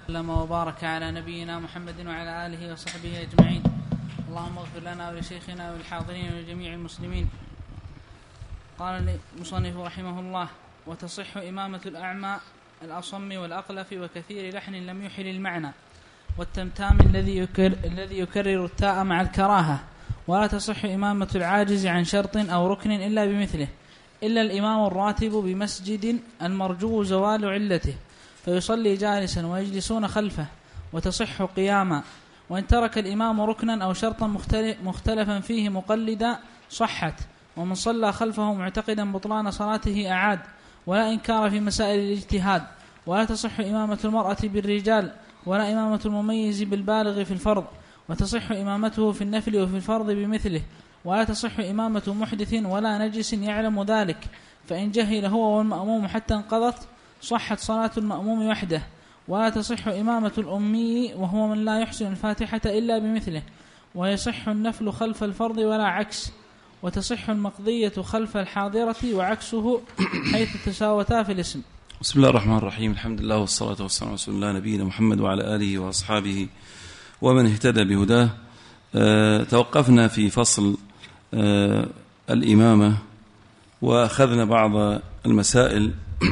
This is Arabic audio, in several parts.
وسلم وبارك على نبينا محمد وعلى آله وصحبه أجمعين. اللهم اغفر لنا ولشيخنا وللحاضرين ولجميع المسلمين. قال المصنف رحمه الله: وتصح إمامة الأعمى الأصم والأقلف وكثير لحن لم يحل المعنى والتمتام الذي يكرر التاء مع الكراهة. ولا تصح إمامة العاجز عن شرط أو ركن إلا بمثله، إلا الإمام الراتب بمسجد المرجو زوال علته فيصلي جالسا ويجلسون خلفه وتصح قياما. وإن ترك الإمام ركنا أو شرطا مختلفا فيه مقلدا صحت، ومن صلى خلفه معتقدا بطلان صلاته أعاد، ولا إنكار في مسائل الاجتهاد. ولا تصح إمامة المرأة بالرجال، ولا إمامة المميز بالبالغ في الفرض، وتصح إمامته في النفل وفي الفرض بمثله. ولا تصح إمامة محدث ولا نجس يعلم ذلك، فإن جهل هو والمأموم حتى انقضت صحت صلاة المأموم وحده. ولا تصح إمامة الأمي وهو من لا يحسن الفاتحة إلا بمثله. ويصح النفل خلف الفرض ولا عكس. وتصح المقضية خلف الحاضرة وعكسه حيث تساوتا في الاسم. بسم الله الرحمن الرحيم. الحمد لله والصلاة والسلام على رسول الله نبينا محمد وعلى آله وأصحابه ومن اهتدى بهداه. توقفنا في فصل الإمامة وأخذنا بعض المسائل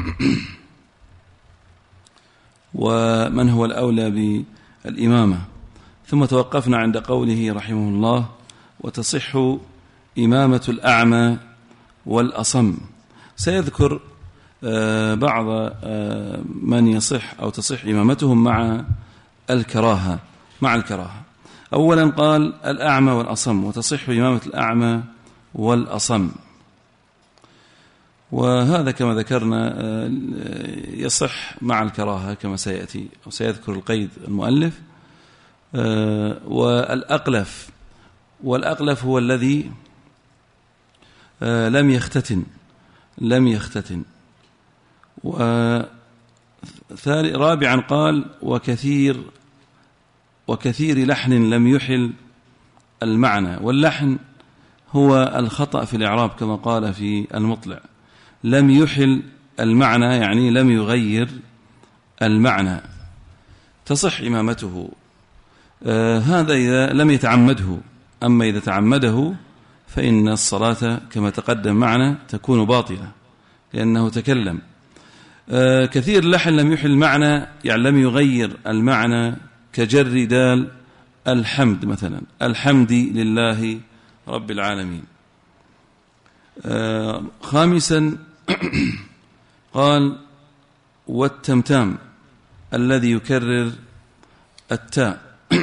ومن هو الأولى بالإمامة، ثم توقفنا عند قوله رحمه الله: وتصح إمامة الأعمى والأصم. سيذكر بعض من يصح أو تصح إمامتهم مع الكراهة. أولا قال الأعمى والأصم، وتصح إمامة الأعمى والأصم، وهذا كما ذكرنا يصح مع الكراهة كما سيأتي وسيذكر القيد المؤلف. والأقلف هو الذي لم يختتن. رابعا قال وكثير لحن لم يحل المعنى، واللحن هو الخطأ في الإعراب كما قال في المطلع. لم يحل المعنى يعني لم يغير المعنى، تصح إمامته. هذا إذا لم يتعمده، أما إذا تعمده فإن الصلاة كما تقدم معنا تكون باطلة لأنه تكلم. كثير لحن لم يحل المعنى يعني لم يغير المعنى، كجر دال الحمد مثلا، الحمد لله رب العالمين. خامسا قال والتمتام الذي يكرر التاء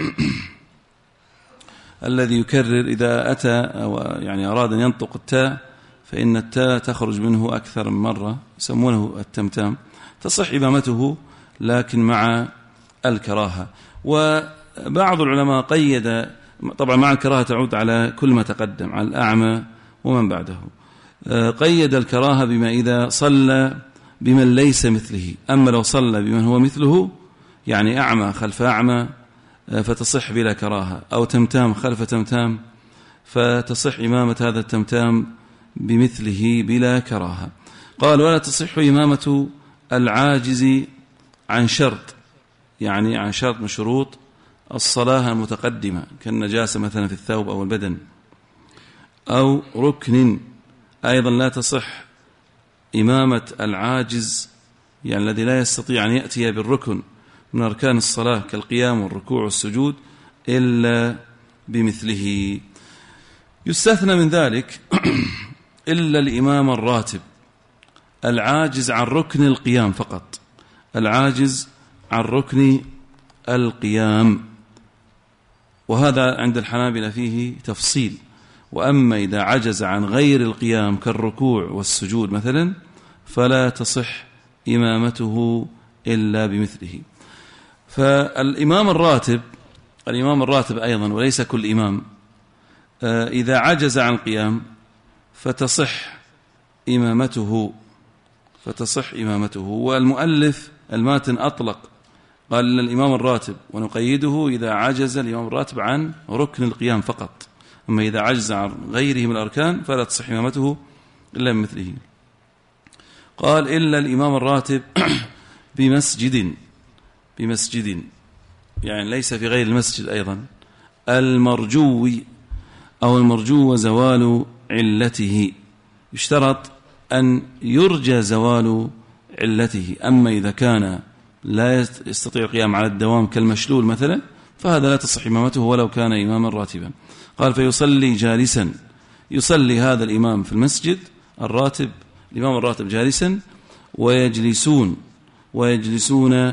الذي يكرر إذا أتى أو يعني أراد أن ينطق التاء فإن التاء تخرج منه أكثر من مرة، يسمونه التمتام. تصح إمامته لكن مع الكراهة. وبعض العلماء قيد، طبعا مع الكراهة تعود على كل ما تقدم، على الأعمى ومن بعده، قيد الكراهة بما إذا صلى بمن ليس مثله. أما لو صلى بمن هو مثله يعني أعمى خلف أعمى فتصح بلا كراهة، أو تمتام خلف تمتام فتصح إمامة هذا التمتام بمثله بلا كراهة. قال ولا تصح إمامة العاجز عن شرط، يعني عن شرط من شروط الصلاة المتقدمة كالنجاسة مثلا في الثوب أو البدن، أو ركن. أيضا لا تصح إمامة العاجز يعني الذي لا يستطيع أن يأتي بالركن من أركان الصلاة كالقيام والركوع والسجود إلا بمثله. يستثنى من ذلك إلا الإمام الراتب العاجز عن ركن القيام فقط، العاجز عن ركن القيام، وهذا عند الحنابلة فيه تفصيل. وأما إذا عجز عن غير القيام كالركوع والسجود مثلا فلا تصح إمامته إلا بمثله. فالإمام الراتب أيضا وليس كل إمام إذا عجز عن القيام فتصح إمامته. والمؤلف الماتن أطلق قال الإمام الراتب، ونقيده إذا عجز الإمام الراتب عن ركن القيام فقط، أما إذا عجز عن غيره من الأركان فلا تصح إمامته إلا بمثله. قال إلا الإمام الراتب بمسجد، يعني ليس في غير المسجد أيضا، المرجو أو المرجو زوال علته، يشترط أن يرجى زوال علته. أما إذا كان لا يستطيع القيام على الدوام كالمشلول مثلا فهذا لا تصح إمامته ولو كان إماما راتبا. قال فيصلي جالسا، يصلي هذا الإمام في المسجد الراتب، الإمام الراتب جالسا، ويجلسون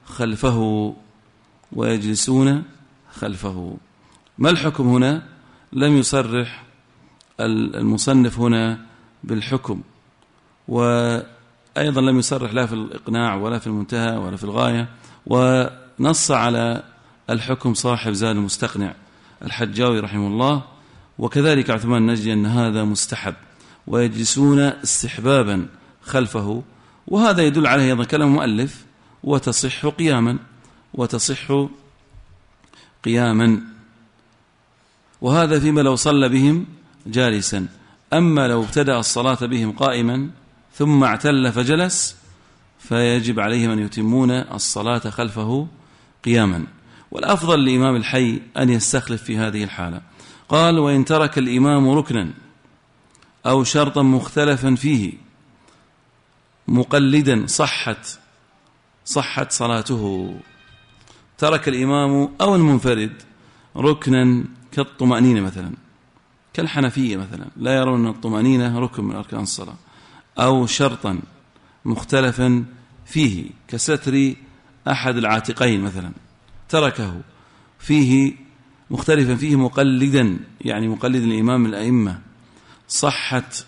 خلفه. ما الحكم هنا؟ لم يصرح المصنف هنا بالحكم، وأيضا لم يصرح لا في الإقناع ولا في المنتهى ولا في الغاية، ونص على الحكم صاحب زاد المستقنع الحجاوي رحمه الله، وكذلك عثمان النجدي أن هذا مستحب، ويجلسون استحبابا خلفه، وهذا يدل عليه أيضا كلام المؤلف وتصح قياما، وهذا فيما لو صلى بهم جالسا. أما لو ابتدأ الصلاة بهم قائما ثم اعتل فجلس فيجب عليهم أن يتمون الصلاة خلفه قياما، والأفضل لإمام الحي أن يستخلف في هذه الحالة. قال وإن ترك الإمام ركنا أو شرطا مختلفا فيه مقلدا صحت صلاته. ترك الإمام أو المنفرد ركنا كالطمأنينة مثلا، كالحنفية مثلا لا يرون أن الطمأنينة ركن من أركان الصلاة، أو شرطا مختلفا فيه كستر أحد العاتقين مثلا، تركه فيه مختلفا فيه مقلدا، يعني مقلد الإمام من الأئمة، صحت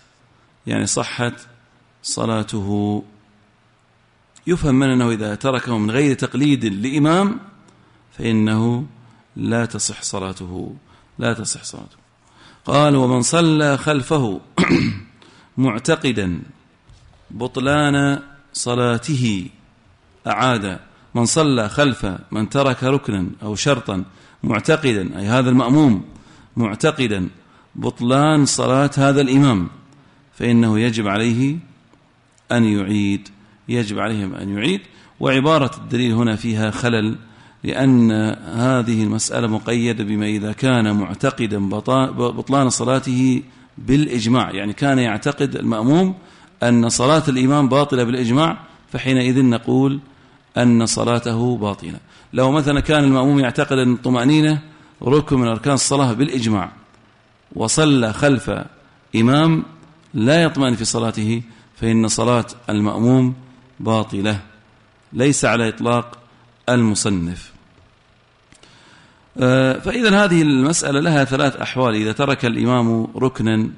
صلاته. يفهم من أنه إذا تركه من غير تقليد لإمام فإنه لا تصح صلاته. قال ومن صلى خلفه معتقدا بطلان صلاته أعاد. من صلى خلف من ترك ركنا أو شرطا معتقدا، أي هذا المأموم معتقدا بطلان صلاة هذا الإمام، فإنه يجب عليه أن يعيد. وعبارة الدليل هنا فيها خلل، لأن هذه المسألة مقيدة بما إذا كان معتقدا بطلان صلاته بالإجماع، يعني كان يعتقد المأموم أن صلاة الإمام باطلة بالإجماع، فحينئذ نقول أن صلاته باطلة. لو مثلا كان المأموم يعتقد أن الطمأنينة ركن من أركان الصلاة بالإجماع وصلى خلف إمام لا يطمئن في صلاته، فإن صلاة المأموم باطلة، ليس على إطلاق المصنف. فإذا هذه المسألة لها 3 أحوال. إذا ترك الإمام ركنا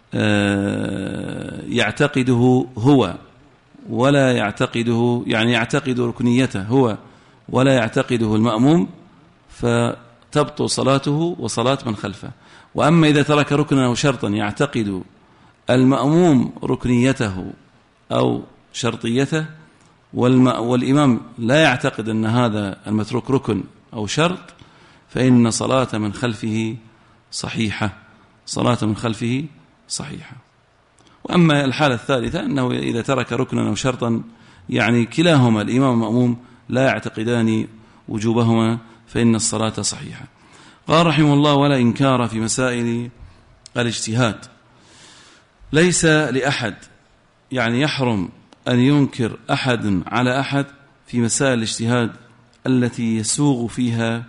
يعتقده هو ولا يعتقده، يعني يعتقد ركنيته هو ولا يعتقده المأموم، فتبطل صلاته وصلاة من خلفه. وأما إذا ترك ركنا أو شرطا يعتقد المأموم ركنيته أو شرطيته والإمام لا يعتقد أن هذا المتروك ركن أو شرط، فإن صلاة من خلفه صحيحة. وأما الحالة الثالثة أنه إذا ترك ركنا أو شرطا يعني كلاهما الإمام والمأموم لا يعتقدان وجوبهما، فإن الصلاة صحيحة. قال رحمه الله ولا إنكار في مسائل الاجتهاد. ليس لأحد، يعني يحرم أن ينكر أحد على أحد في مسائل الاجتهاد التي يسوغ فيها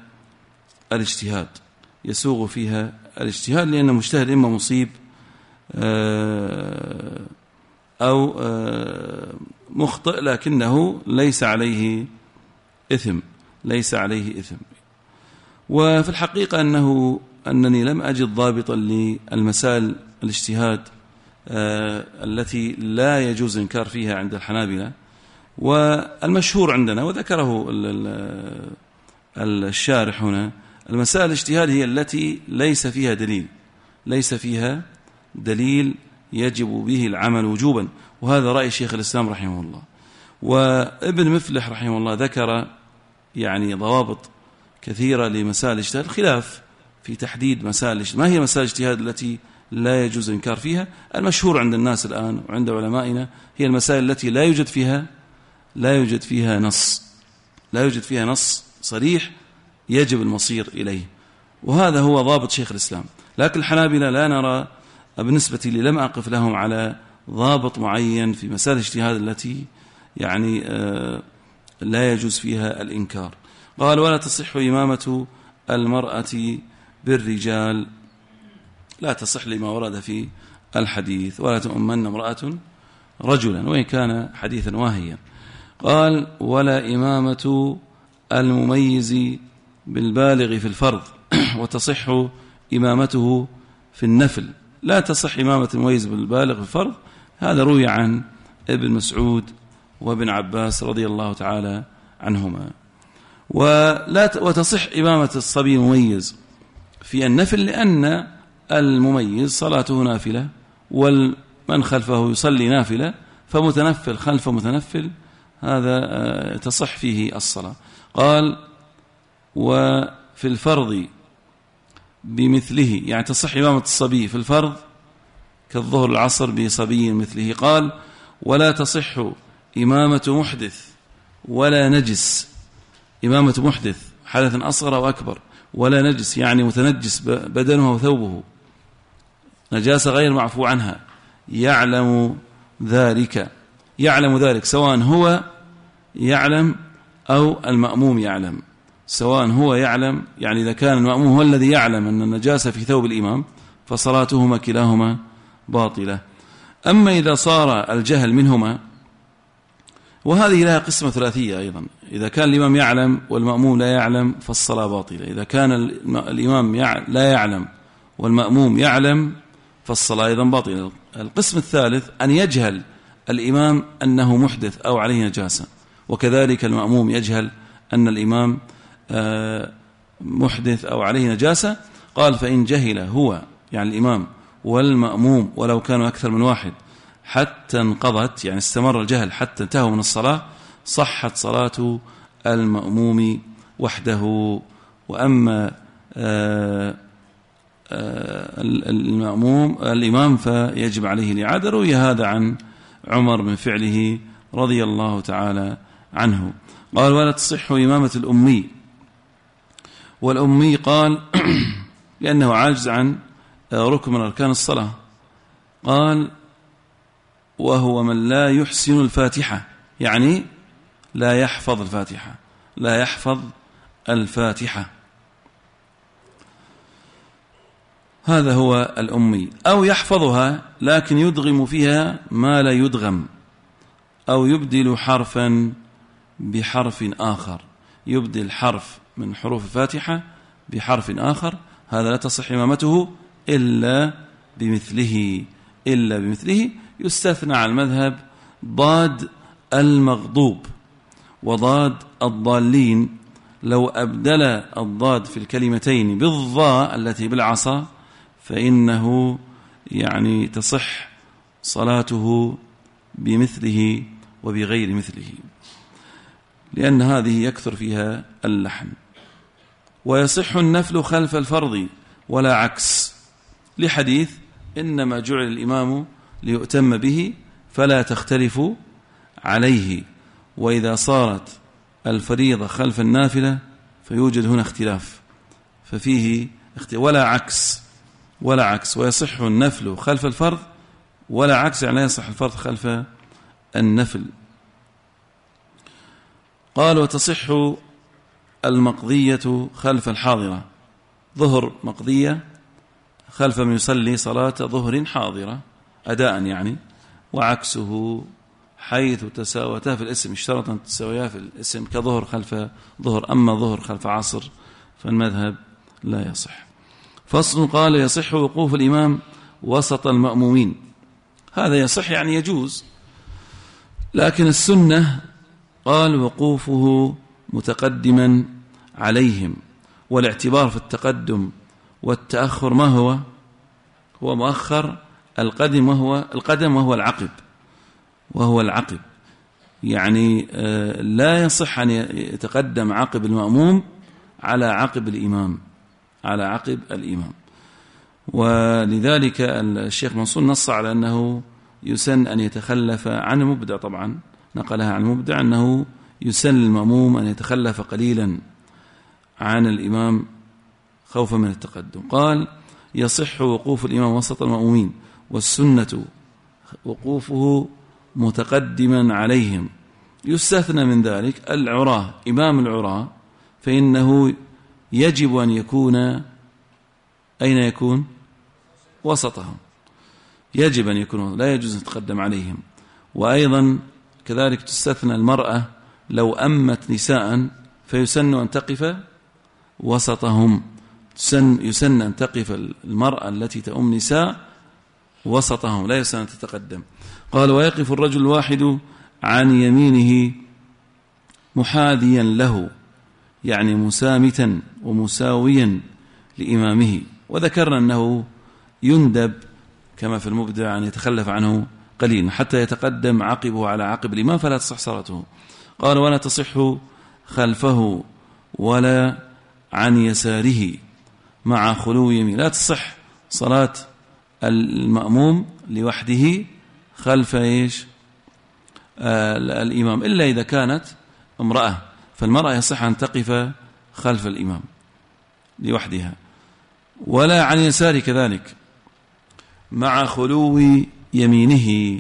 الاجتهاد، لأن المجتهد إما مصيب أو مخطئ لكنه ليس عليه إثم. وفي الحقيقة أنني لم أجد ضابطا للمسائل الاجتهاد التي لا يجوز إنكار فيها عند الحنابلة. والمشهور عندنا وذكره الشارح هنا، المسائل الاجتهاد هي التي ليس فيها دليل يجب به العمل وجوبا، وهذا رأي شيخ الإسلام رحمه الله. وابن مفلح رحمه الله ذكر يعني ضوابط كثيرة لمسائل الاجتهاد، خلاف في تحديد مسائل الاجتهاد، ما هي مسائل الاجتهاد التي لا يجوز إنكار فيها. المشهور عند الناس الآن وعند علمائنا هي المسائل التي لا يوجد فيها نص، لا يوجد فيها نص صريح يجب المصير إليه، وهذا هو ضابط شيخ الإسلام. لكن الحنابلة لا نرى بالنسبة لي لم أقف لهم على ضابط معين في مسائل الاجتهاد التي يعني لا يجوز فيها الإنكار. قال ولا تصح إمامة المرأة بالرجال، لا تصح لما ورد في الحديث ولا تؤمن امرأة رجلا وإن كان حديثا واهيا. قال ولا إمامة المميز بالبالغ في الفرض وتصح إمامته في النفل. لا تصح إمامة المميز بالبالغ في الفرض، هذا روي عن ابن مسعود وابن عباس رضي الله تعالى عنهما. وتصح إمامة الصبي المميز في النفل لأن المميز صلاته نافلة ومن خلفه يصلي نافلة، فمتنفل خلف متنفل هذا تصح فيه الصلاة. قال وفي الفرض بمثله، يعني تصح إمامة الصبي في الفرض كالظهر العصر بصبي مثله. قال ولا تصح إمامة محدث ولا نجس، إمامة محدث حدث أصغر أو أكبر ولا نجس يعني متنجس بدنه وثوبه نجاسة غير معفو عنها، يعلم ذلك سواء هو يعلم أو المأموم يعلم، سواء هو يعلم يعني إذا كان المأموم هو الذي يعلم أن النجاسة في ثوب الإمام فصلاتهما كلاهما باطلة. أما إذا صار الجهل منهما، وهذه لها قسمة ثلاثية أيضا، إذا كان الإمام يعلم والمأموم لا يعلم فالصلاة باطلة، إذا كان الإمام لا يعلم والمأموم يعلم فالصلاة أيضا باطلة. القسم الثالث أن يجهل الإمام أنه محدث أو عليه نجاسة، وكذلك المأموم يجهل أن الإمام محدث أو عليه نجاسة. قال فإن جهل هو يعني الإمام والمأموم ولو كانوا أكثر من واحد حتى انقضت، يعني استمر الجهل حتى انتهوا من الصلاة، صحت صلاة المأموم وحده. وأما الإمام فيجب عليه الإعادة. روي هذا عن عمر من فعله رضي الله تعالى عنه. قال ولا تصح إمامة الأمي، والأمي قال لأنه عاجز عن ركن من أركان الصلاة. قال وهو من لا يحسن الفاتحة، يعني لا يحفظ الفاتحة، لا يحفظ الفاتحة، هذا هو الأمي. أو يحفظها لكن يدغم فيها ما لا يدغم، أو يبدل حرفا بحرف آخر، يبدل حرف من حروف الفاتحة بحرف آخر، هذا لا تصح إمامته إلا بمثله. يستثنى على المذهب ضاد المغضوب وضاد الضالين، لو أبدل الضاد في الكلمتين بالضاء التي بالعصا فإنه يعني تصح صلاته بمثله وبغير مثله، لأن هذه يكثر فيها اللحن. ويصح النفل خلف الفرض ولا عكس، لحديث إنما جعل الإمام ليؤتم به فلا تختلفوا عليه، وإذا صارت الفريضة خلف النافلة فيوجد هنا اختلاف، ففيه ولا عكس. ويصح النفل خلف الفرض ولا عكس، يعني لا يصح الفرض خلف النفل. قال وتصح المقضية خلف الحاضرة، ظهر مقضية خلف من يصلي صلاة ظهر حاضرة أداء يعني، وعكسه حيث تساوتا في الاسم، اشترطا تساويا في الاسم كظهر خلف ظهر، أما ظهر خلف عصر فالمذهب لا يصح. فصل. قال يصح وقوف الإمام وسط المأمومين، هذا يصح يعني يجوز، لكن السنة قال وقوفه متقدما عليهم، والاعتبار في التقدم والتأخر ما هو مؤخر القدم وهو العقب، يعني لا يصح أن يتقدم عقب المأموم على عقب الإمام، ولذلك الشيخ منصور نص على أنه يسن أن يتخلف عن المبدع، طبعا نقلها عن المبدع أنه يسن المأموم أن يتخلف قليلا عن الإمام خوفا من التقدم. قال يصح وقوف الإمام وسط المأمومين، والسنة وقوفه متقدما عليهم. يستثنى من ذلك العراة، إمام العراة فإنه يجب أن يكون أين يكون؟ وسطهم، يجب أن يكون، لا يجوز أن يتقدم عليهم. وأيضا كذلك تستثنى المرأة لو أمت نساء فيسن أن تقف وسطهم، يسن أن تقف المرأة التي تؤم نساء وسطهم، لا يسن أن تتقدم. قال ويقف الرجل الواحد عن يمينه محاذيا له، يعني مسامتا ومساويا لإمامه. وذكرنا أنه يندب كما في المبدع أن يتخلف عنه قليلا حتى يتقدم عقبه على عقب الإمام فلا تصح صلاته. قال ولا تصح خلفه ولا عن يساره مع خلو يمين. لا تصح صلاة المأموم لوحده خلف الإمام إلا إذا كانت امرأة، فالمرأة يصح أن تقف خلف الإمام لوحدها. ولا عن يساره كذلك مع خلو يمينه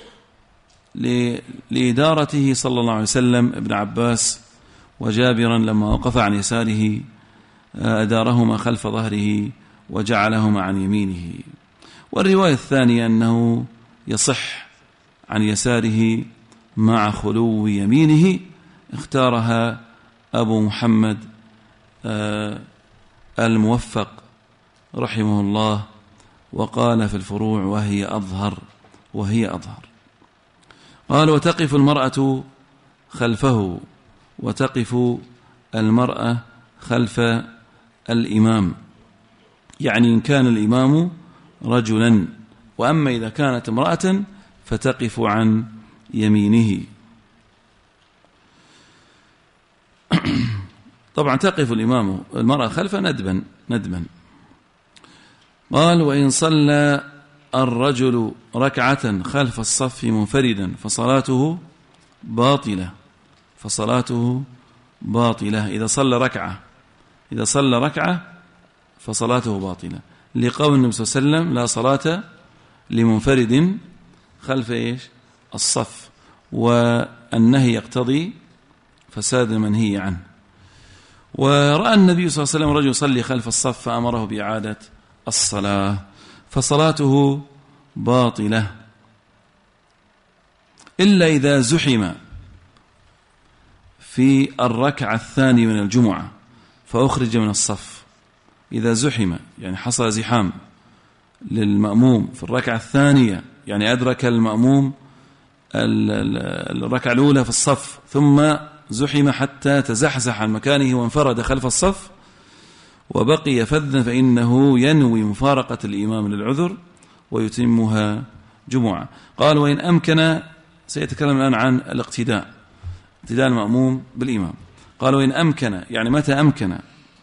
لإدارته صلى الله عليه وسلم ابن عباس وجابرا لما وقف عن يساره أدارهما خلف ظهره وجعلهما عن يمينه. والرواية الثانية أنه يصح عن يساره مع خلو يمينه، اختارها أبو محمد الموفق رحمه الله وقال في الفروع وهي أظهر. قال وتقف المرأة خلفه، وتقف المرأة خلف الإمام، يعني إن كان الإمام رجلا، وأما إذا كانت امرأة فتقف عن يمينه. طبعا تقف المرأة خلفه ندبا. قال وإن صلى الرجل ركعة خلف الصف منفردا فصلاته باطلة. إذا صلى ركعة فصلاته باطلة، لقول النبي صلى الله عليه وسلم لا صلاة لمنفرد خلف الصف، والنهي يقتضي فساد المنهي عنه. ورأى النبي صلى الله عليه وسلم رجل يصلي خلف الصف فأمره بإعادة الصلاة فصلاته باطلة، إلا إذا زحم في الركعة الثانية من الجمعة فأخرج من الصف. إذا زحم يعني حصل زحام للمأموم في الركعة الثانية، يعني أدرك المأموم الركعة الأولى في الصف ثم زحم حتى تزحزح عن مكانه وانفرد خلف الصف وبقي فذا، فإنه ينوي مفارقة الإمام للعذر ويتمها جمعة. قال وإن أمكن، سيتكلم الآن عن اقتداء المأموم بالإمام. قال وإن أمكن، يعني متى أمكن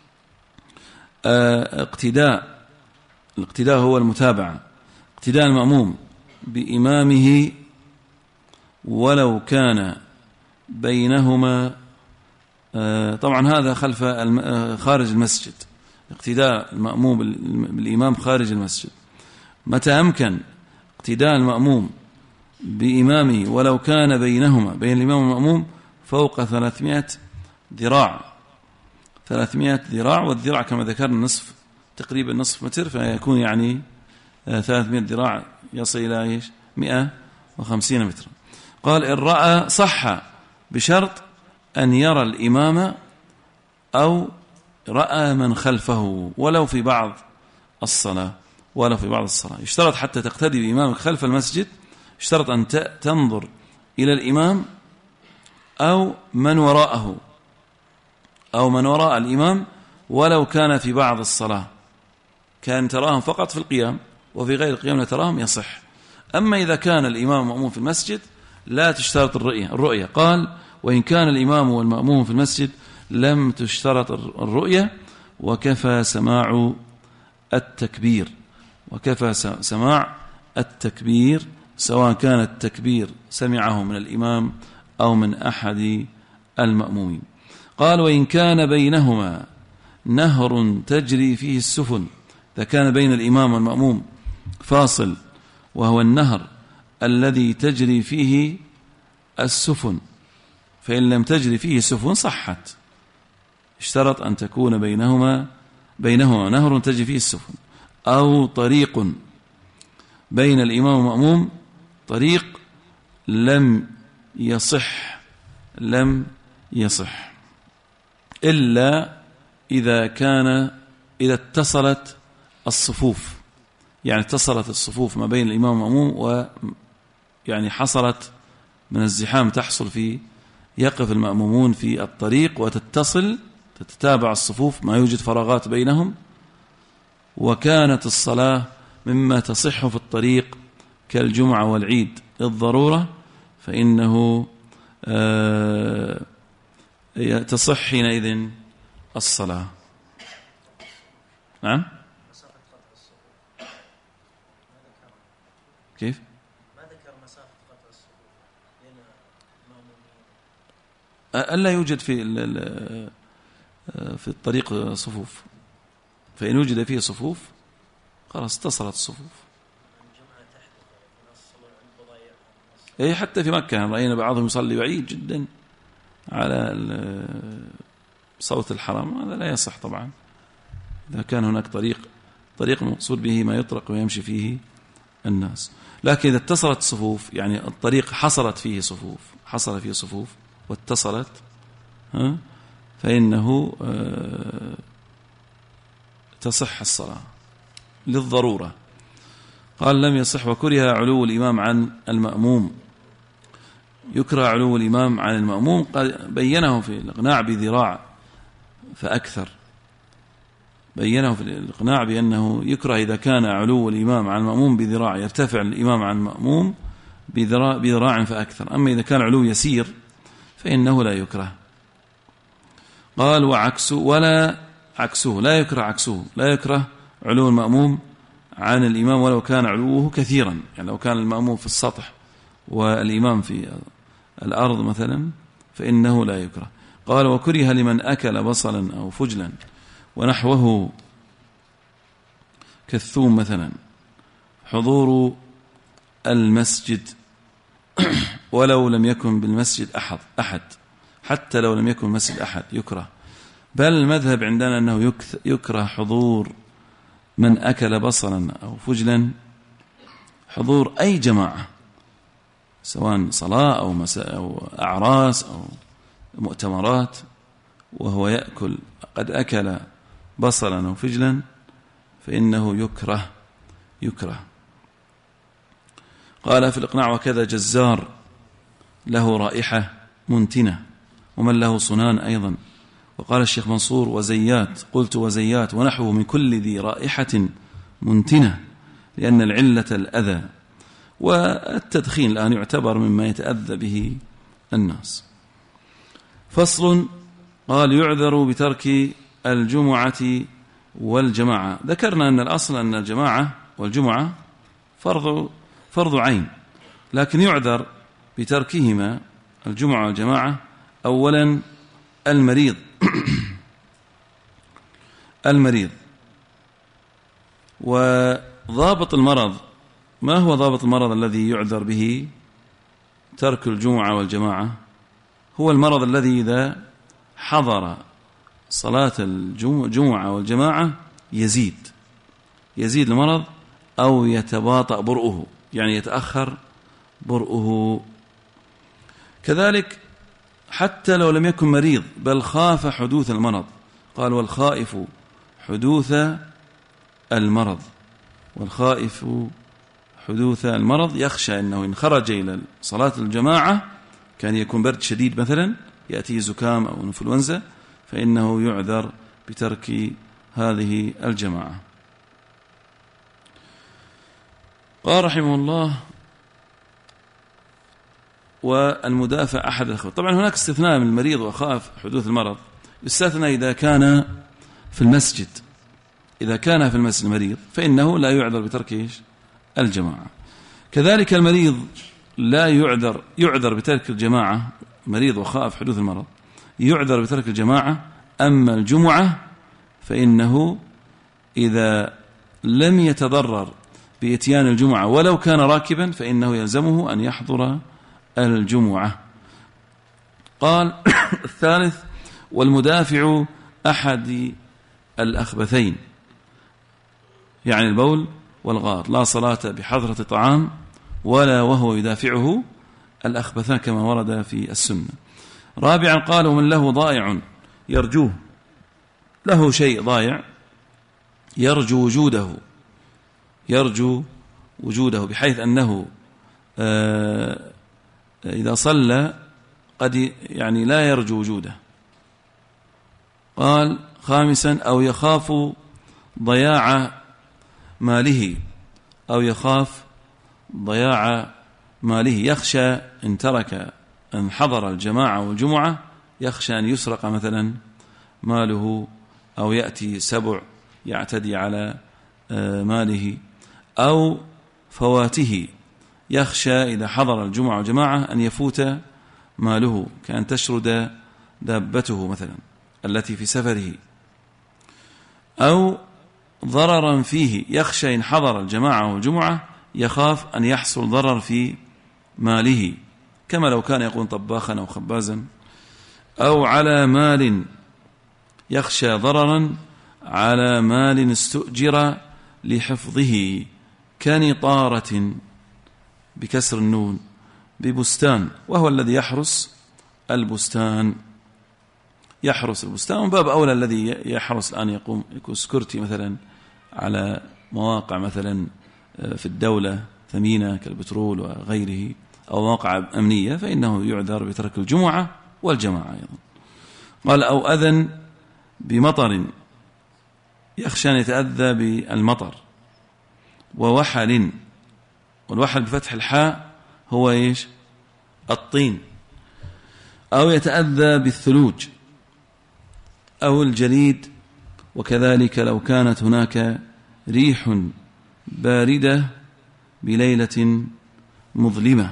الاقتداء هو المتابعة، اقتداء المأموم بإمامه ولو كان بينهما، طبعا هذا خلف خارج المسجد، اقتداء المأموم بالإمام خارج المسجد. متى أمكن اقتداء المأموم بإمامه ولو كان بينهما، بين الإمام والمأموم، فوق 300 ذراع، والذراع كما ذكرنا تقريبا نصف متر، فيكون يعني 300 ذراع يصل إلى 150 مترا. قال إن رأى صح بشرط أن يرى الإمام أو رأى من خلفه ولو في بعض الصلاة. يشترط حتى تقتدي بإمامك خلف المسجد، يشترط أن تنظر إلى الإمام أو من وراءه أو من وراء الإمام ولو كان في بعض الصلاة، كان تراهم فقط في القيام وفي غير القيام لا تراهم يصح. أما إذا كان الإمام مأموم في المسجد لا تشترط الرؤية. قال وإن كان الإمام والمأموم في المسجد لم تشترط الرؤية، وكفى سماع التكبير سواء كان التكبير سمعه من الإمام أو من أحد المأمومين. قال وإن كان بينهما نهر تجري فيه السفن، إذا كان بين الإمام والمأموم فاصل وهو النهر الذي تجري فيه السفن، فإن لم تجري فيه سفن صحت. اشترط أن تكون بينهما نهر تجري فيه السفن، أو طريق بين الإمام والمأموم طريق لم يصح إلا إذا اتصلت الصفوف، يعني اتصلت الصفوف ما بين الإمام والمأموم، ويعني حصلت من الزحام تحصل في يقف المأمومون في الطريق تتتابع الصفوف، ما يوجد فراغات بينهم، وكانت الصلاة مما تصح في الطريق كالجمعة والعيد للضرورة، فإنه تصح حينئذ الصلاة. نعم. كيف؟ ما ذكر مسافة قطع الصفوف بين المأمومين. ألا يوجد في الطريق صفوف، فإن وجد فيه صفوف خلاص اتصلت الصفوف. أي حتى في مكة رأينا بعضهم يصلي بعيد جدا على صوت الحرم، هذا لا يصح طبعا. إذا كان هناك طريق مقصود به ما يطرق ويمشي فيه الناس، لكن إذا اتصلت الصفوف، يعني الطريق حصل فيه صفوف واتصلت، فإنه تصح الصلاة للضرورة. قال لم يصح. وكره علو الإمام عن المأموم، يكره علو الإمام عن المأموم، قد بينه في الإقناع بذراع فأكثر، بينه في الإقناع بأنه يكره إذا كان علو الإمام عن المأموم بذراع، يرتفع الإمام عن المأموم بذراع فأكثر. أما إذا كان علو يسير فإنه لا يكره. قال لا يكره علو المأموم عن الإمام ولو كان علوه كثيرا، يعني لو كان المأموم في السطح والإمام في الأرض مثلا فإنه لا يكره. قال وكره لمن أكل بصلا أو فجلا ونحوه كالثوم مثلا حضور المسجد ولو لم يكن بالمسجد أحد، حتى لو لم يكن مسجد أحد يكره. بل المذهب عندنا أنه يكره حضور من أكل بصلا أو فجلا، حضور أي جماعة سواء صلاة أو أعراس أو مؤتمرات، وهو يأكل قد أكل بصلا أو فجلا فإنه يكره. قال في الإقناع وكذا جزار له رائحة منتنة ومن له صنان أيضا. وقال الشيخ منصور وزيات، قلت وزيات ونحوه من كل ذي رائحة منتنة، لأن العلة الأذى، والتدخين الآن يعتبر مما يتأذى به الناس. فصل. قال يعذر بترك الجمعة والجماعة. ذكرنا أن الأصل أن الجماعة والجمعة فرض عين، لكن يعذر بتركهما الجمعة والجماعة. أولا المريض. وضابط المرض، ما هو ضابط المرض الذي يعذر به ترك الجمعة والجماعة؟ هو المرض الذي إذا حضر صلاة الجمعة والجماعة يزيد المرض أو يتباطأ برؤه، يعني يتأخر برؤه. كذلك حتى لو لم يكن مريض بل خاف حدوث المرض. قال والخائف حدوث المرض يخشى أنه إن خرج إلى صلاة الجماعة كان يكون برد شديد مثلا، يأتي زكام أو انفلونزا، فإنه يعذر بترك هذه الجماعة. قال رحمه الله والمدافع أحد الأخوة. طبعا هناك استثناء من المريض وخاف حدوث المرض، يستثنى إذا كان في المسجد. إذا كان في المسجد مريض فإنه لا يعذر بترك الجماعة. كذلك المريض لا يعذر بترك الجماعة، مريض وخاف حدوث المرض، يعذر بترك الجماعة. أما الجمعة فإنه إذا لم يتضرر بإتيان الجمعة ولو كان راكبا فإنه يلزمه أن يحضر الجمعة. قال الثالث: والمدافع أحد الأخبثين، يعني البول والغائط، لا صلاة بحضرة طعام ولا وهو يدافعه الأخبثان كما ورد في السنة. رابعا قال: ومن له ضائع يرجوه، له شيء ضائع يرجو وجوده بحيث أنه إذا صلى قد يعني لا يرجو وجوده. قال: خامسا: أو يخاف ضياع ماله، يخشى إن ترك أن حضر الجماعة والجمعة يخشى أن يسرق مثلا ماله، أو يأتي سبع يعتدي على ماله، أو فواته، يخشى إذا حضر الجمعة والجماعة أن يفوت ماله، كأن تشرد دابته مثلا التي في سفره، أو ضررا فيه، يخشى إن حضر الجماعة والجمعة يخاف أن يحصل ضرر في ماله، كما لو كان يكون طباخا أو خبازا، أو على مال، يخشى ضررا على مال استؤجر لحفظه، كنطارة بكسر النون، ببستان، وهو الذي يحرس البستان، من باب أولى الذي يحرس الآن يكون سكرتي مثلا على مواقع مثلا في الدولة ثمينة كالبترول وغيره، أو مواقع أمنية، فإنه يعذر بترك الجمعة والجماعة أيضا. قال: أو أذن بمطر، يخشى أن يتأذى بالمطر، ووحل، والوحل بفتح الحاء هو إيش؟ الطين، أو يتأذى بالثلوج أو الجليد، وكذلك لو كانت هناك ريح باردة بليلة مظلمة،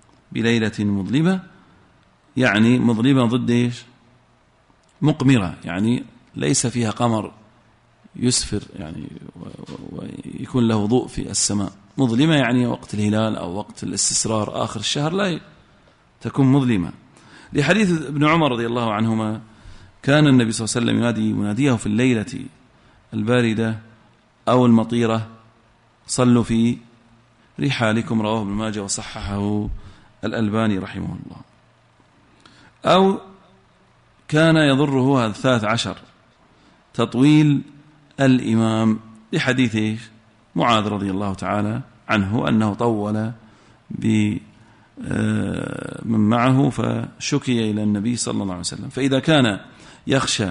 يعني مظلمة ضد إيش؟ مقمرة، يعني ليس فيها قمر يسفر يعني ويكون له ضوء في السماء. مظلمة يعني وقت الهلال أو وقت الاستسرار آخر الشهر لا تكون مظلمة. لحديث ابن عمر رضي الله عنهما: كان النبي صلى الله عليه وسلم ينادي مناديه في الليلة الباردة أو المطيرة: صلوا في رحالكم، رواه ابن ماجه وصححه الألباني رحمه الله. أو كان يضره هذا 13 تطويل الإمام، لحديث معاذ رضي الله تعالى عنه أنه طول من معه فشكي إلى النبي صلى الله عليه وسلم. فإذا كان يخشى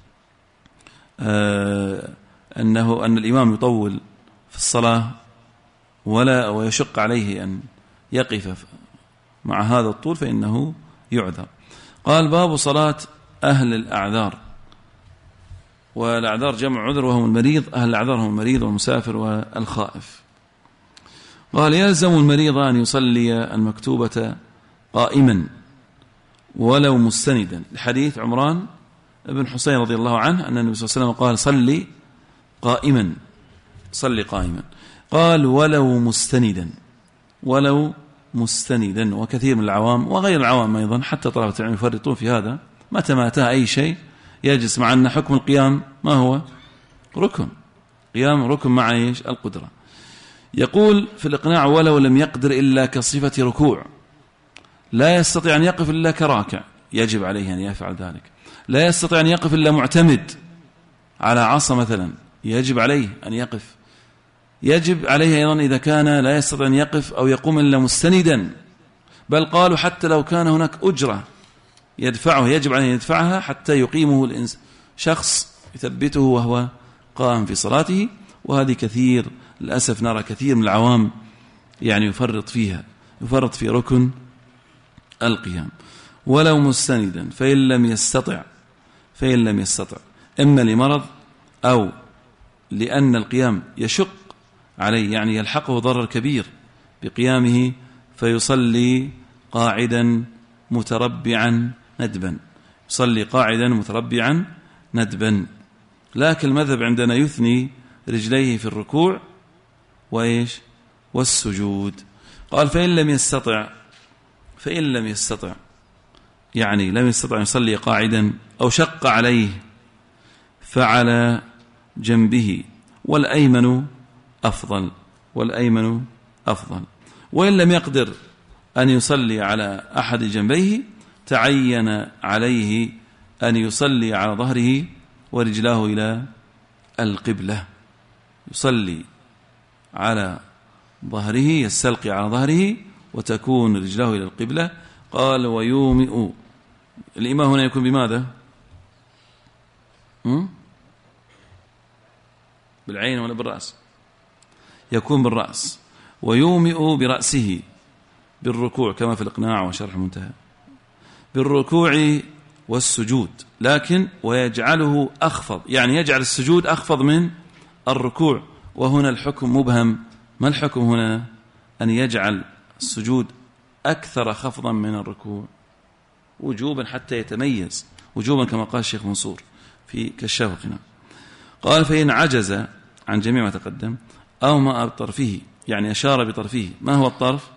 أن الإمام يطول في الصلاة ويشق عليه أن يقف مع هذا الطول فإنه يعذر. قال: باب صلاة أهل الأعذار، والأعذار جمع عذر وهم المريض، أهل الأعذار هم المريض والمسافر والخائف. قال: يلزم المريض أن يصلي المكتوبة قائما ولو مستندا، لحديث عمران بن حسين رضي الله عنه أن النبي صلى الله عليه وسلم قال: صلي قائما. قال: ولو مستندا. وكثير من العوام وغير العوام أيضا حتى طلبة العلم يفرطون في هذا، متى ما أتاه أي شيء يجلس، مع أن حكم القيام ما هو؟ ركن، قيام ركن مع إيش؟ القدرة. يقول في الإقناع: ولو لم يقدر إلا كصفة ركوع، لا يستطيع أن يقف إلا كراكع، يجب عليه أن يفعل ذلك. لا يستطيع أن يقف إلا معتمد على عصا مثلا، يجب عليه أن يقف. يجب عليه أيضا إذا كان لا يستطيع أن يقف أو يقوم إلا مستندا، بل قالوا حتى لو كان هناك أجرة يدفعه يجب عليه أن يدفعها حتى يقيمه شخص يثبته وهو قائم في صلاته. وهذه كثير للأسف نرى كثير من العوام يعني يفرط في ركن القيام. ولو مستندا، فإن لم يستطع إما لمرض أو لأن القيام يشق عليه، يعني يلحقه ضرر كبير بقيامه، فيصلي قاعدا متربعا ندبا، يصلي قاعدا متربعا ندبا. لكن المذهب عندنا يثني رجليه في الركوع وإيش والسجود. قال فإن لم يستطع يعني لم يستطع أن يصلي قاعدا أو شق عليه فعلى جنبه والأيمن أفضل. وإن لم يقدر أن يصلي على أحد جنبيه تعين عليه أن يصلي على ظهره ورجلاه إلى القبلة. يصلي على ظهره، يستلقي على ظهره وتكون رجلاه إلى القبلة. قال ويومئ. الإمام هنا يكون بماذا؟ بالعين ولا بالرأس؟ يكون بالرأس. ويومئ برأسه بالركوع كما في الإقناع وشرح المنتهى، بالركوع والسجود، لكن ويجعله أخفض، يعني يجعل السجود أخفض من الركوع. وهنا الحكم مبهم. ما الحكم هنا؟ أن يجعل السجود أكثر خفضا من الركوع وجوبا حتى يتميز، وجوبا كما قال الشيخ منصور في كشاف القناع. قال فإن عجز عن جميع ما تقدم أو ما بطرفه، يعني أشار بطرفه. ما هو الطرف؟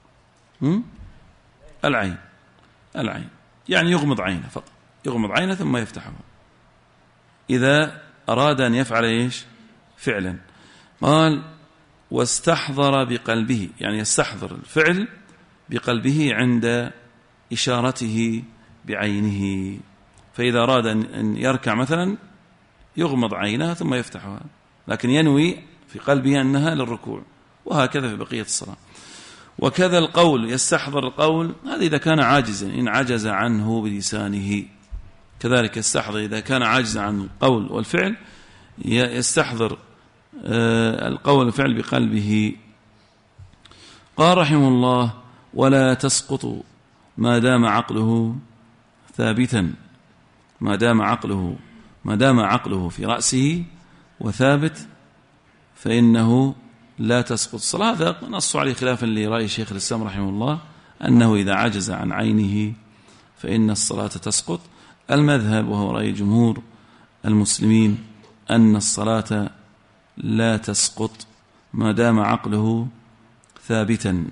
العين. يعني يغمض عينه فقط، يغمض عينه ثم يفتحه إذا أراد أن يفعل إيش فعلا. قال واستحضر بقلبه، يعني يستحضر الفعل بقلبه عند إشارته بعينه. فإذا أراد أن يركع مثلا يغمض عينه ثم يفتحها، لكن ينوي في قلبه أنها للركوع، وهكذا في بقية الصلاة. وكذا القول، يستحضر القول، هذا إذا كان عاجزا، إن عجز عنه بلسانه كذلك يستحضر. إذا كان عاجزا عن القول والفعل يستحضر القول والفعل بقلبه. قال رحمه الله ولا تسقط ما دام عقله ثابتا، ما دام عقله في رأسه وثابت فإنه لا تسقط الصلاة. هذا نص عليه خلافا لرأي شيخ الإسلام رحمه الله أنه إذا عجز عن عينه فإن الصلاة تسقط. المذهب وهو رأي جمهور المسلمين أن الصلاة لا تسقط ما دام عقله ثابتا.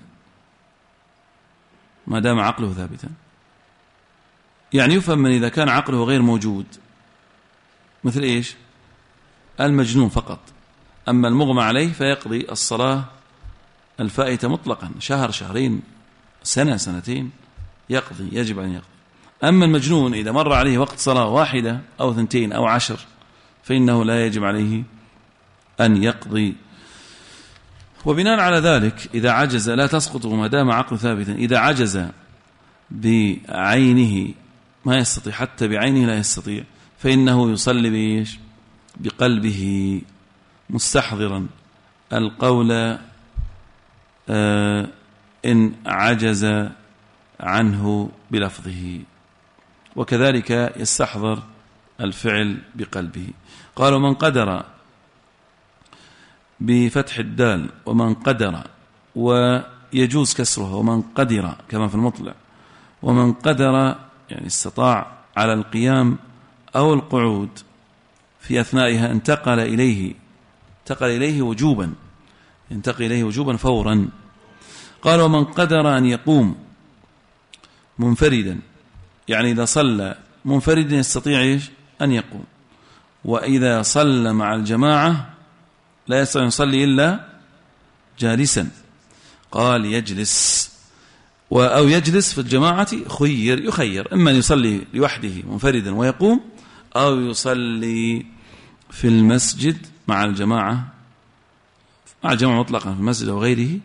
يعني يفهم من إذا كان عقله غير موجود، مثل إيش؟ المجنون فقط. أما المغمى عليه فيقضي الصلاة الفائتة مطلقا، شهر شهرين سنة سنتين يجب أن يقضي. أما المجنون إذا مر عليه وقت صلاة واحدة أو 2 أو 10 فإنه لا يجب عليه أن يقضي. وبناء على ذلك إذا عجز لا تسقط ما دام عقله ثابتا. إذا عجز بعينه ما يستطيع، حتى بعينه لا يستطيع، فإنه يصلي بإيش؟ بقلبه مستحضرا القول إن عجز عنه بلفظه، وكذلك يستحضر الفعل بقلبه. قالوا من قدر بفتح الدال، ومن قدر ويجوز كسرها، ومن قدر كما في المطلع، ومن قدر يعني استطاع على القيام أو القعود في أثنائها انتقل إليه وجوبا، ينتقل إليه وجوبا فورا. قال ومن قدر أن يقوم منفردا، يعني إذا صلى منفردا يستطيع أن يقوم، وإذا صلى مع الجماعة لا يستطيع أن يصلي إلا جالسا. قال يجلس، أو يجلس في الجماعة يخير، إما أن يصلي لوحده منفردا ويقوم، أو يصلي في المسجد مع الجماعة مطلقا في المسجد أو غيره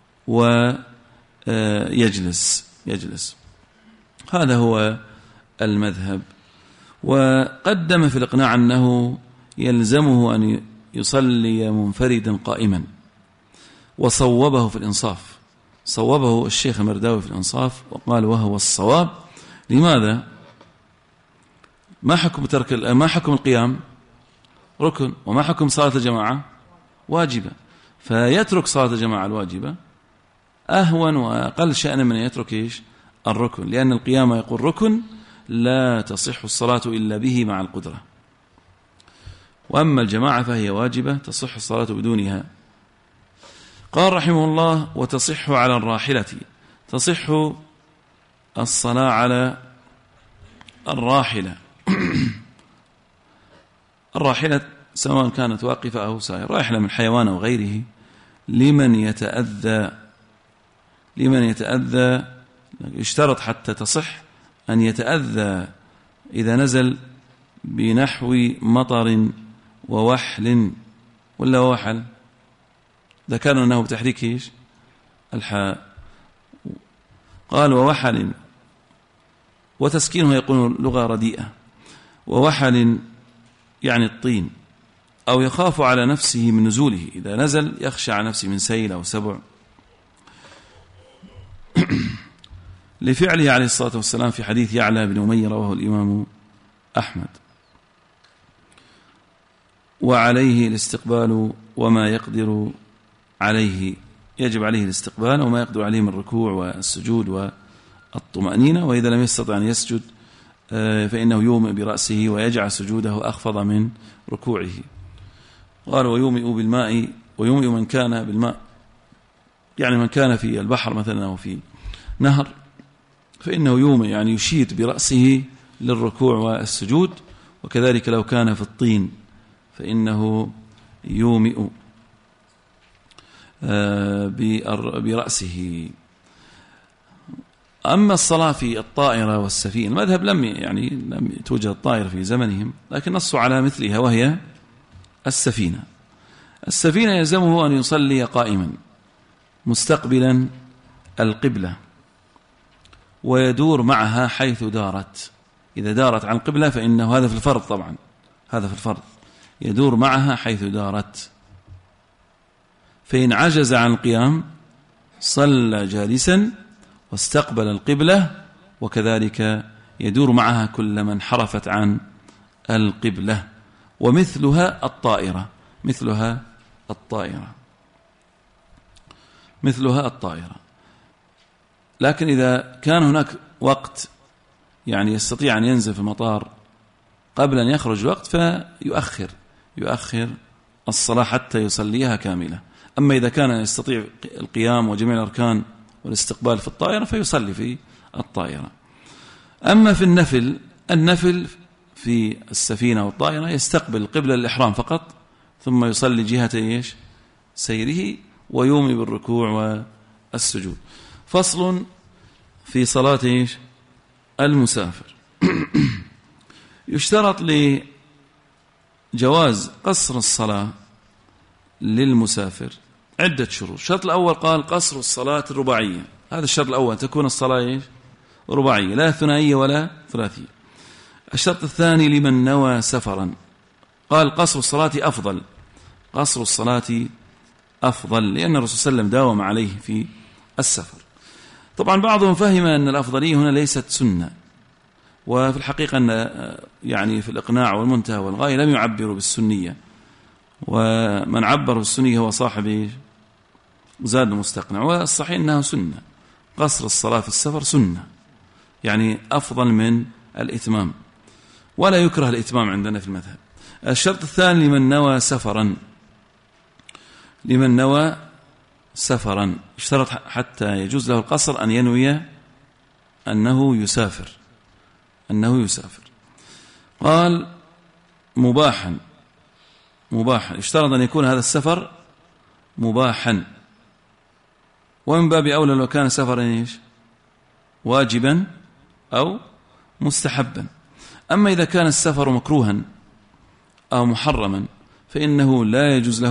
ويجلس. هذا هو المذهب. وقدم في الإقناع أنه يلزمه أن يصلي منفردا قائما، وصوبه في الإنصاف، صوبه الشيخ المرداوي في الإنصاف وقال وهو الصواب. لماذا؟ ما حكم القيام؟ ركن. وما حكم صلاة الجماعة؟ واجبة. فيترك صلاة الجماعة الواجبة أهون وأقل شأن من يترك الركن، لأن القيام يقول ركن لا تصح الصلاة إلا به مع القدرة. وأما الجماعة فهي واجبة تصح الصلاة بدونها. قال رحمه الله: وتصح على الراحلة، تصح الصلاة على الراحلة. الراحلة سواء كانت واقفة أو سائرة، راحلة من حيوان أو غيره، لمن يتأذى يشترط حتى تصح أن يتأذى إذا نزل بنحو مطر ووحل، ولا وحل ذكرنا أنه بتحريك الحاء. قال: ووحل، وتسكينه يكون لغة رديئة. ووحل يعني الطين، أو يخاف على نفسه من نزوله، إذا نزل يخشى على نفسه من سيل أو سبع، لفعله عليه الصلاة والسلام في حديث يعلى بن أمية رواه الإمام أحمد. وعليه الاستقبال وما يقدر عليه، يجب عليه الاستقبال وما يقدر عليه من الركوع والسجود والطمأنينة، وإذا لم يستطع أن يسجد فإنه يومئ برأسه ويجعل سجوده أخفض من ركوعه. قال: ويومئ بالماء، ويومئ من كان بالماء يعني من كان في البحر مثلا أو في نهر، فإنه يومئ يعني يشير برأسه للركوع والسجود، وكذلك لو كان في الطين فإنه يومئ برأسه. أما الصلاة في الطائرة والسفينة، المذهب لم توجد الطائرة في زمنهم، لكن نصوا على مثلها، وهي السفينة. السفينة يلزمه أن يصلي قائما مستقبلا القبلة، ويدور معها حيث دارت. إذا دارت عن القبلة فإنه هذا في الفرض، طبعا هذا في الفرض، يدور معها حيث دارت. فإن عجز عن القيام صلى جالسا واستقبل القبلة، وكذلك يدور معها كل من حرفت عن القبلة. ومثلها الطائرة، مثلها الطائرة. لكن إذا كان هناك وقت يعني يستطيع أن ينزل في المطار قبل أن يخرج الوقت يؤخر الصلاة حتى يصليها كاملة. أما إذا كان يستطيع القيام وجميع الأركان والاستقبال في الطائرة فيصلي في الطائرة. أما في النفل في السفينة والطائرة يستقبل قبل الإحرام فقط، ثم يصلي جهة سيره ويومي بالركوع والسجود. فصل في صلاة المسافر. يشترط لجواز قصر الصلاة للمسافر عدة شروط. الشرط الأول قال: قصر الصلاة الرباعية، هذا الشرط الأول، تكون الصلاة رباعية لا ثنائية ولا ثلاثية. الشرط الثاني: لمن نوى سفرا، قال: قصر الصلاة أفضل، قصر الصلاة أفضل، لأن الرسول صلى الله عليه وسلم داوم عليه في السفر. طبعا بعضهم فهم أن الأفضلية هنا ليست سنة، وفي الحقيقة أن يعني في الإقناع والمنتهى والغاية لم يعبروا بالسنية، ومن عبر بالسنية هو صاحب زاد المستقنع. والصحيح أنها سنة، قصر الصلاة في السفر سنة، يعني أفضل من الإتمام، ولا يكره الإتمام عندنا في المذهب. الشرط الثاني: لمن نوى سفرا، اشترط حتى يجوز له القصر أن ينوي أنه يسافر. قال: مباحا، اشترط أن يكون هذا السفر مباحا، ومن باب أولى لو كان سفرا واجبا أو مستحبا. أما إذا كان السفر مكروها أو محرما فإنه لا يجوز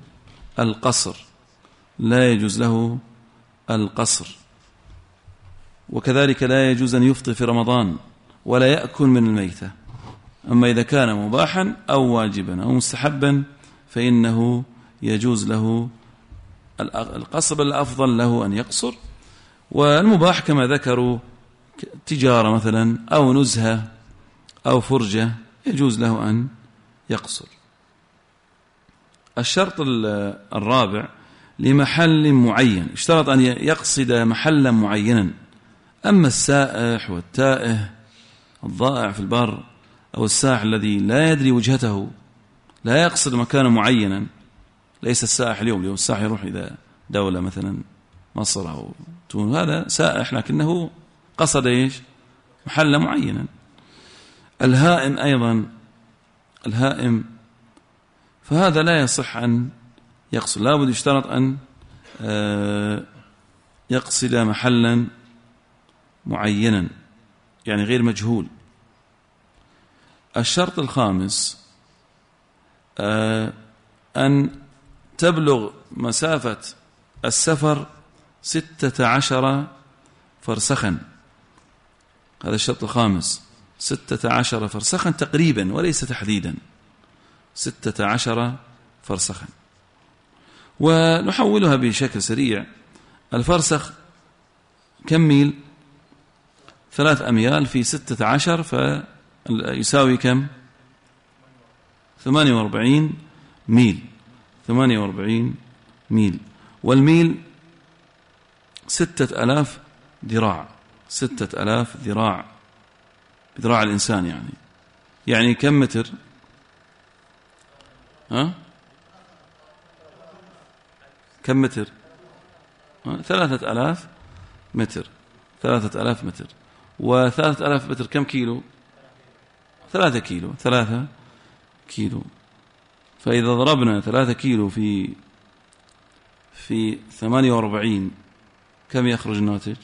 له القصر، وكذلك لا يجوز أن يفطر في رمضان ولا يأكل من الميتة. أما إذا كان مباحا أو واجبا أو مستحبا فإنه يجوز له القصر، بل الأفضل له أن يقصر. والمباح كما ذكروا تجارة مثلا أو نزهة أو فرجة يجوز له أن يقصر. الشرط الرابع: لمحل معين، اشترط أن يقصد محلا معينا. أما السائح والتائه الضائع في البر أو السائح الذي لا يدري وجهته، لا يقصد مكانا معينا، ليس السائح اليوم السائح يروح إلى دولة مثلا مصر أو تونس، هذا سائح لكنه قصد إيش؟ محلا معينا. الهائم أيضا، الهائم فهذا لا يصح أن يقصد، لا بد يشترط أن يقصد محلا معينا يعني غير مجهول. الشرط الخامس أن تبلغ مسافة السفر 16 فرسخا، هذا الشرط الخامس، 16 فرسخا تقريبا وليس تحديدا، 16 فرسخا. ونحولها بشكل سريع، الفرسخ كم ميل؟ 3 أميال في 16 فيساوي كم؟ 48 ميل، 48 ميل. والميل 6000 ذراع، 6000 ذراع، ذراع الإنسان يعني كم متر؟ كم متر؟ 3000 متر، 3000 متر. و3000 متر كم كيلو؟ 3 كيلو، 3 كيلو. فإذا ضربنا 3 كيلو في 48 كم يخرج الناتج؟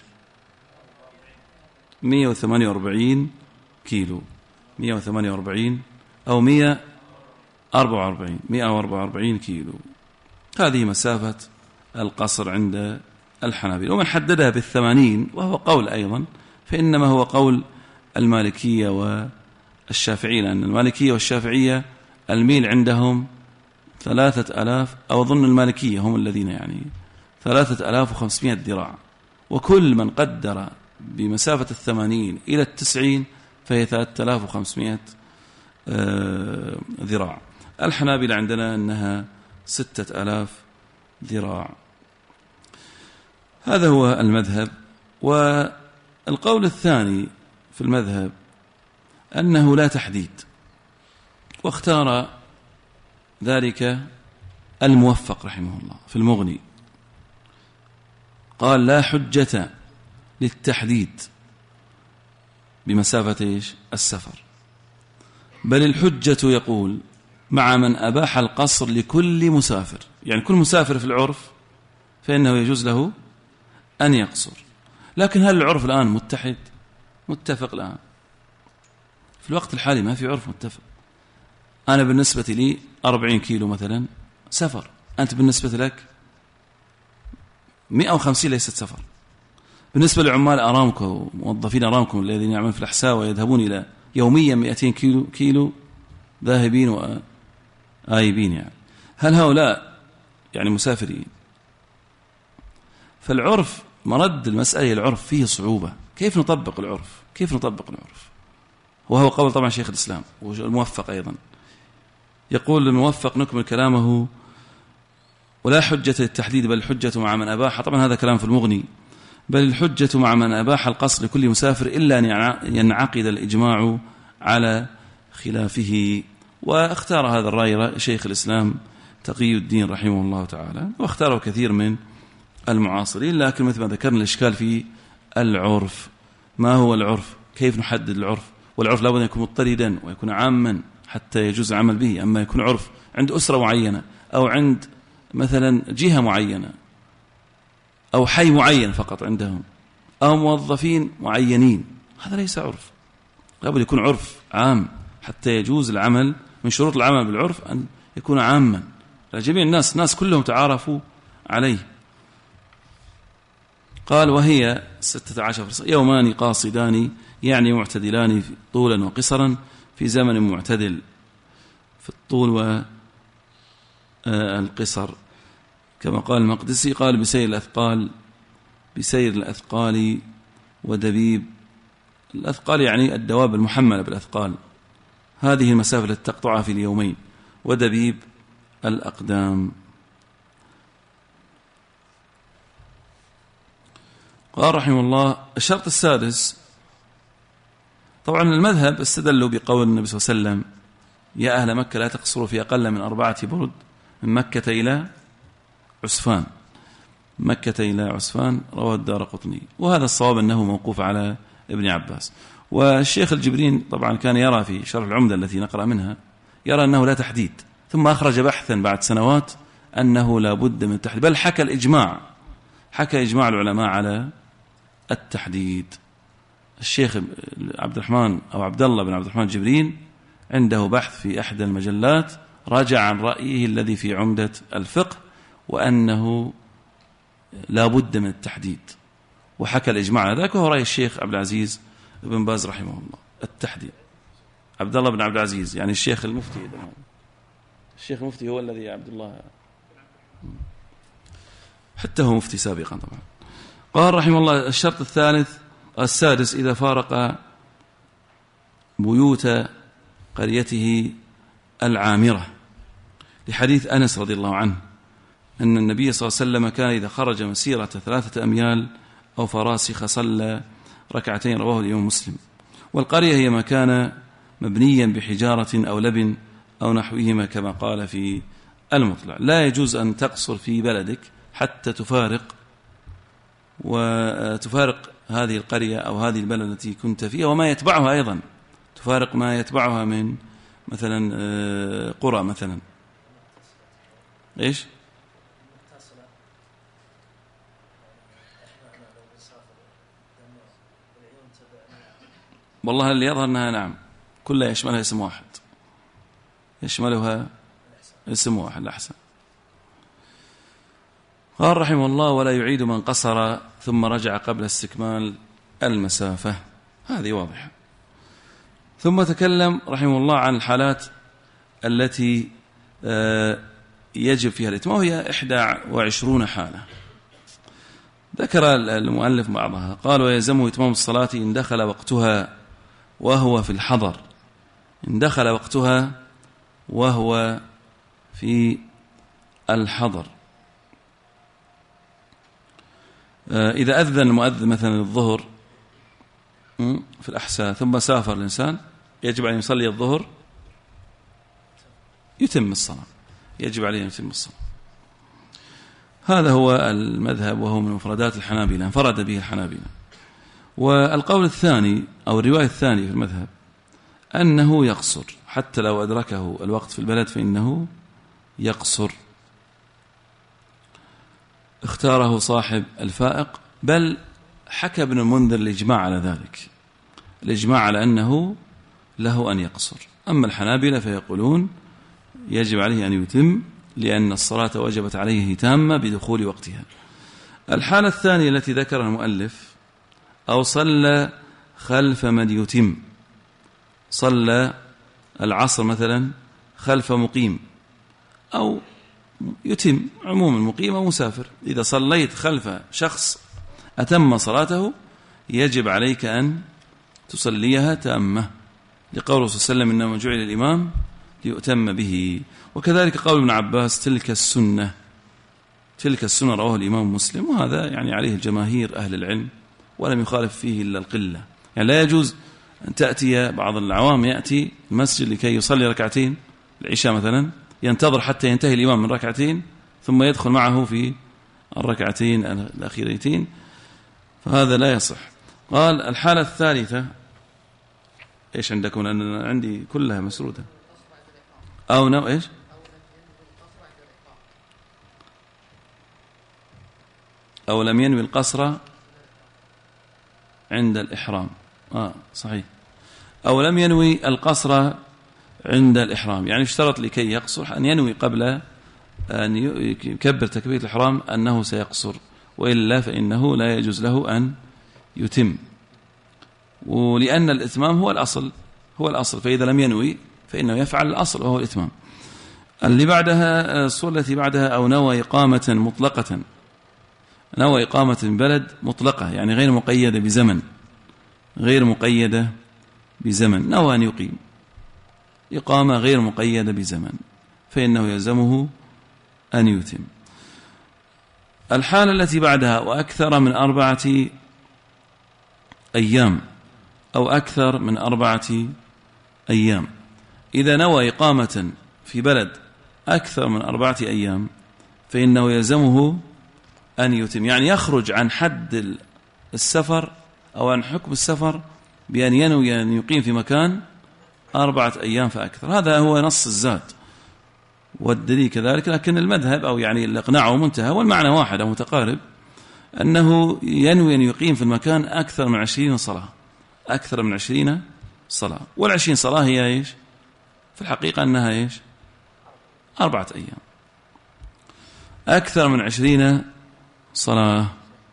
148 كيلو، 148 أو 144 كيلو. هذه مسافة القصر عند الحنابلة. ومن حددها ب80 وهو قول أيضا، فإنما هو قول المالكية والشافعية، لأن المالكية والشافعية الميل عندهم 3000، أو ظن المالكية هم الذين 3500 ذراع، وكل من قدر بمسافة 80 إلى 90 فهي 3500 ذراع. الحنابلة عندنا أنها 6000 ذراع. هذا هو المذهب. والقول الثاني في المذهب أنه لا تحديد، واختار ذلك الموفق رحمه الله في المغني، قال لا حجة للتحديد بمسافة السفر، بل الحجة يقول مع من أباح القصر لكل مسافر، يعني كل مسافر في العرف فإنه يجوز له أن يقصر. لكن هل العرف الآن متحد متفق الآن؟ في الوقت الحالي ما في عرف متفق. أنا بالنسبة لي 40 كيلو مثلا سفر، أنت بالنسبة لك 150 ليست سفر. بالنسبة لعمال أرامكو، موظفين أرامكو الذين يعملون في الأحساء ويذهبون إلى يوميا 200 كيلو ذاهبين وآيبين، هل هؤلاء مسافرين؟ فالعرف مرد المسألة العرف فيه صعوبة. كيف نطبق العرف؟ وهو قول طبعا شيخ الإسلام والموفق أيضا. يقول الموفق نكمل كلامه: ولا حجة للتحديد بل الحجة مع من أباح. طبعا هذا كلام في المغني. بل الحجة مع من أباح القصر لكل مسافر إلا أن ينعقد الإجماع على خلافه. واختار هذا الرأي شيخ الإسلام تقي الدين رحمه الله تعالى، واختاره كثير من المعاصرين. لكن مثل ما ذكرنا الإشكال في العرف. ما هو العرف؟ كيف نحدد العرف؟ والعرف لابد أن يكون مضطردا ويكون عاما حتى يجوز العمل به. أما يكون عرف عند أسرة معينة أو عند مثلا جهة معينة أو حي معين فقط عندهم أو موظفين معينين، هذا ليس عرف. لابد يكون عرف عام حتى يجوز العمل. من شروط العمل بالعرف أن يكون عاما لجميع الناس كلهم تعارفوا عليه. قال: وهي 16 يومان قاصدان، يعني معتدلان طولا وقصرا في زمن معتدل في الطول والقصر، كما قال المقدسي. قال: بسير الأثقال ودبيب الأثقال، يعني الدواب المحملة بالأثقال، هذه المسافة التي تقطعها في اليومين، ودبيب الأقدام. قال رحمه الله: الشرط السادس طبعا المذهب استدلوا بقول النبي صلى الله عليه وسلم: يا أهل مكة لا تقصروا في أقل من 4 برد من مكة إلى عسفان. مكة إلى عسفان، رواه الدارقطني، وهذا الصواب أنه موقوف على ابن عباس. والشيخ الجبرين طبعا كان يرى في شرح العمدة التي نقرأ منها، يرى أنه لا تحديد، ثم أخرج بحثا بعد سنوات أنه لا بد من التحديد، بل حكى إجماع العلماء على التحديد. الشيخ عبد الرحمن أو عبد الله بن عبد الرحمن الجبرين عنده بحث في إحدى المجلات راجع عن رأيه الذي في عمدة الفقه، وأنه لا بد من التحديد، وحكى الإجماع ذاك، وهو رأي الشيخ عبد العزيز بن باز رحمه الله التحديد. عبد الله بن عبد العزيز يعني الشيخ المفتي، الشيخ المفتي هو الذي عبد الله، حتى هو مفتي سابقا طبعا. قال رحمه الله: الشرط السادس: إذا فارق بيوت قريته العامرة، لحديث أنس رضي الله عنه أن النبي صلى الله عليه وسلم كان إذا خرج مسيرة 3 أميال أو فراسخ صلى ركعتين، رواه الإمام مسلم. والقرية هي مكان مبنيا بحجارة أو لبن أو نحوهما كما قال في المطلع. لا يجوز أن تقصر في بلدك حتى تفارق هذه القرية أو هذه البلد التي كنت فيها، وما يتبعها أيضا، تفارق ما يتبعها من مثلا قرى مثلا. إيش؟ والله اللي يظهر أنها نعم كلها يشملها اسم واحد، يشملها اسم واحد الأحسن. قال رحمه الله: ولا يعيد من قصر ثم رجع قبل استكمال المسافة. هذه واضحة. ثم تكلم رحمه الله عن الحالات التي يجب فيها الإتمام، وهي 21 حالة ذكر المؤلف بعضها. قال: ويلزمه إتمام الصلاة إن دخل وقتها وهو في الحضر. إن دخل وقتها وهو في الحضر. إذا أذن المؤذن مثلا الظهر في الأحساء ثم سافر الإنسان، يجب عليه يصلي الظهر، يتم الصلاة، يجب عليه يتم الصلاة. هذا هو المذهب، وهو من مفردات الحنابلة، انفرد به الحنابلة. والقول الثاني أو الرواية الثانية في المذهب أنه يقصر حتى لو أدركه الوقت في البلد فإنه يقصر. اختاره صاحب الفائق، بل حكى ابن المنذر الإجماع على ذلك، الإجماع على أنه له أن يقصر. أما الحنابلة فيقولون يجب عليه أن يتم، لأن الصلاة وجبت عليه تامة بدخول وقتها. الحالة الثانية التي ذكرها المؤلف: أو صلى خلف من يتم، صلى العصر مثلا خلف مقيم، أو يتم عموما مقيم ومسافر. إذا صليت خلف شخص أتم صلاته يجب عليك أن تصليها تامة، لقوله صلى الله عليه وسلم: إنما جعل الإمام ليؤتم به. وكذلك قول ابن عباس: تلك السنة، رواه الإمام مسلم. وهذا يعني عليه الجماهير أهل العلم، ولم يخالف فيه إلا القلة. يعني لا يجوز أن تأتي بعض العوام يأتي المسجد لكي يصلي ركعتين العشاء مثلا، ينتظر حتى ينتهي الإمام من ركعتين ثم يدخل معه في الركعتين الأخيرتين، فهذا لا يصح. قال: الحالة الثالثة إيش عندكم؟ أنا عندي كلها مسرودة. أو إيش؟ أو لم ينوي القصر عند الإحرام. صحيح. أو لم ينوي القصر عند الإحرام، يعني اشترط لكي يقصر أن ينوي قبل أن يكبر تكبيرة الإحرام أنه سيقصر، وإلا فإنه لا يجوز له أن يتم، ولأن الإتمام هو الأصل، فإذا لم ينوي فإنه يفعل الأصل وهو الإتمام. اللي بعدها الصورة التي بعدها: أو نوى إقامة مطلقة، نوى إقامة بلد مطلقة يعني غير مقيدة بزمن، نوى أن يقيم إقامة غير مقيدة بزمن، فإنه يلزمه أن يتم. الحالة التي بعدها: وأكثر من 4 أيام، أو أكثر من 4 أيام. إذا نوى إقامة في بلد أكثر من 4 أيام فإنه يلزمه أن يتم، يعني يخرج عن حد السفر أو عن حكم السفر بأن ينوي أن يقيم في مكان 4 أيام فأكثر. هذا هو نص الزاد والدليل كذلك، لكن المذهب أو يعني الإقناع منتهى والمعنى واحد أو متقارب، أنه ينوي أن يقيم في المكان أكثر من 20 صلاة، أكثر من 20 صلاة. وال20 صلاة هي إيش في الحقيقة؟ أنها إيش 4 أيام، أكثر من 20 صلاة.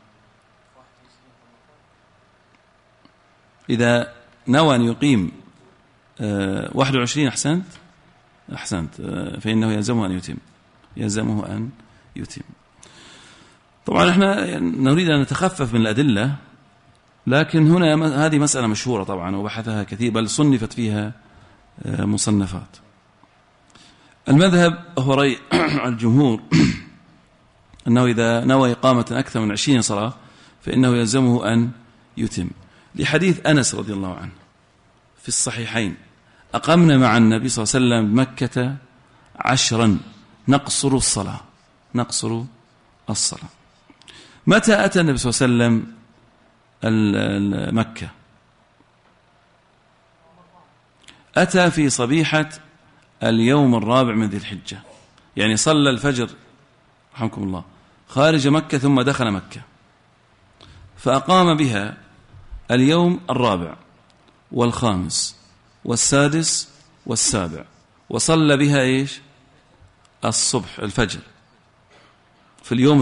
إذا نوى أن يقيم 21 أحسنت فإنه يلزمه أن يتم. طبعا احنا نريد أن نتخفف من الأدلة، لكن هنا هذه مسألة مشهورة طبعا وبحثها كثير، بل صنفت فيها مصنفات. المذهب هو رأي الجمهور أنه إذا نوى إقامة أكثر من 20 صلاة فإنه يلزمه أن يتم، لحديث أنس رضي الله عنه في الصحيحين: أقمنا مع النبي صلى الله عليه وسلم بمكة 10 نقصر الصلاة. متى أتى النبي صلى الله عليه وسلم مكة؟ أتى في صبيحة اليوم الرابع من ذي الحجة، يعني صلى الفجر رحمكم الله خارج مكة ثم دخل مكة، فأقام بها اليوم الرابع والخامس والسادس والسابع، وصلى بها إيش الصبح الفجر في اليوم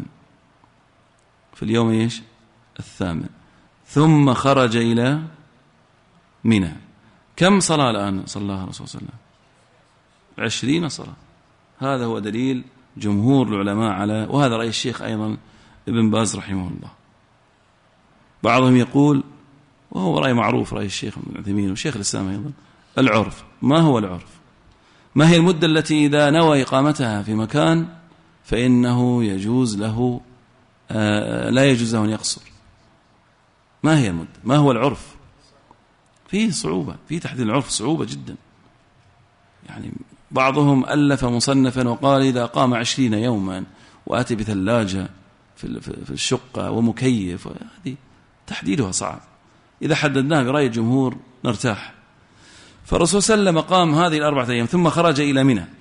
الثامن، ثم خرج إلى منى. كم صلاة الآن صلاها الرسول صلى الله عليه وسلم؟ 20 صلاة. هذا هو دليل جمهور العلماء على، وهذا رأي الشيخ أيضا ابن باز رحمه الله. بعضهم يقول، وهو رأي معروف، رأي الشيخ ابن عثيمين وشيخ الإسلام أيضا: العرف. ما هو العرف؟ ما هي المدة التي إذا نوى إقامتها في مكان فإنه يجوز له لا يجوز له أن يقصر؟ ما هي المدة؟ ما هو العرف؟ فيه صعوبة في تحديد العرف، صعوبة جدا. يعني بعضهم ألف مصنفا وقال إذا قام 20 يوما وأتي بثلاجة في الشقة ومكيف، هذه تحديدها صعب. إذا حددناها برأي الجمهور نرتاح. فالرسول صلى الله عليه وسلم قام هذه 4 أيام ثم خرج إلى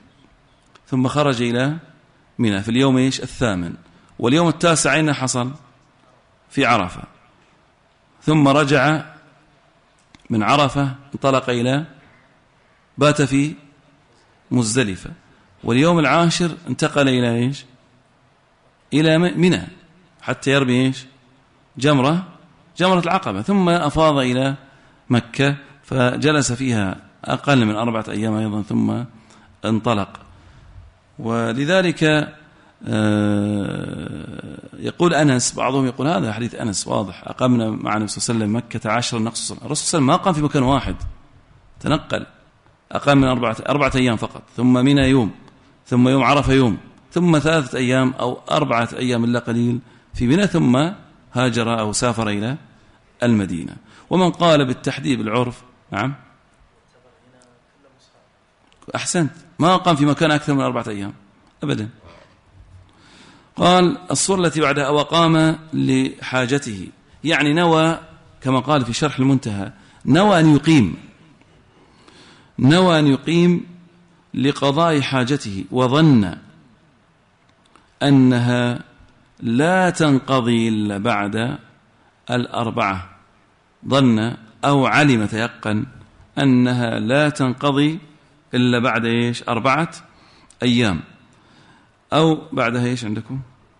منى في اليوم الثامن، واليوم التاسع أين حصل؟ في عرفة، ثم رجع من عرفة انطلق إلى بات في مزدلفة، واليوم العاشر انتقل إلى إلى منى حتى يرمي جمرة العقبة، ثم أفاض إلى مكة فجلس فيها أقل من 4 أيام أيضا ثم انطلق. ولذلك يقول أنس، بعضهم يقول هذا حديث أنس واضح: أقمنا مع النبي صلى الله عليه وسلم مكة 10 نقص الصلاة. الرسول صلى الله عليه وسلم ما قام في مكان واحد، تنقل، أقام من 4 أيام فقط، ثم منى يوم، ثم يوم عرفة يوم، ثم 3 أيام أو 4 أيام إلا قليل في منى، ثم هاجر أو سافر إلى المدينة. ومن قال بالتحديد بالعرف، نعم أحسنت، ما قام في مكان أكثر من 4 أيام أبدا. قال الصورة التي بعدها: وقام لحاجته، يعني نوى كما قال في شرح المنتهى، نوى أن يقيم لقضاء حاجته، وظن أنها لا تنقضي إلا بعد 4، ظن أو علم تيقن أنها لا تنقضي إلا بعد 4 أيام، أو بعدها عندكم،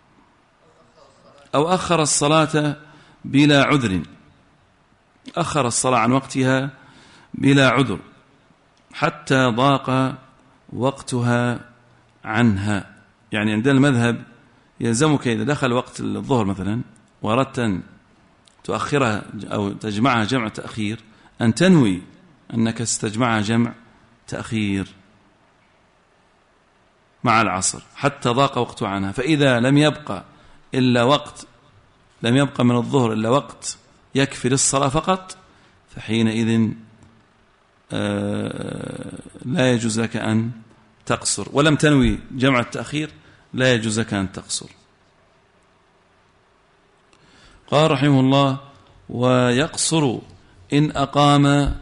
أو أخر الصلاة بلا عذر، أخر الصلاة عن وقتها بلا عذر حتى ضاق وقتها عنها. يعني عندنا المذهب يلزمك إذا دخل وقت الظهر مثلا وأردت أن تؤخرها أو تجمعها جمع تأخير، أن تنوي أنك ستجمعها جمع تأخير مع العصر حتى ضاق وقتها عنها. فإذا لم يبقى من الظهر إلا وقت يكفي للصلاة فقط، فحينئذ لا يجوز لك أن تقصر، ولم تنوي جمع التأخير لا يجوز لك أن تقصر. قال رحمه الله: ويقصر إن أقام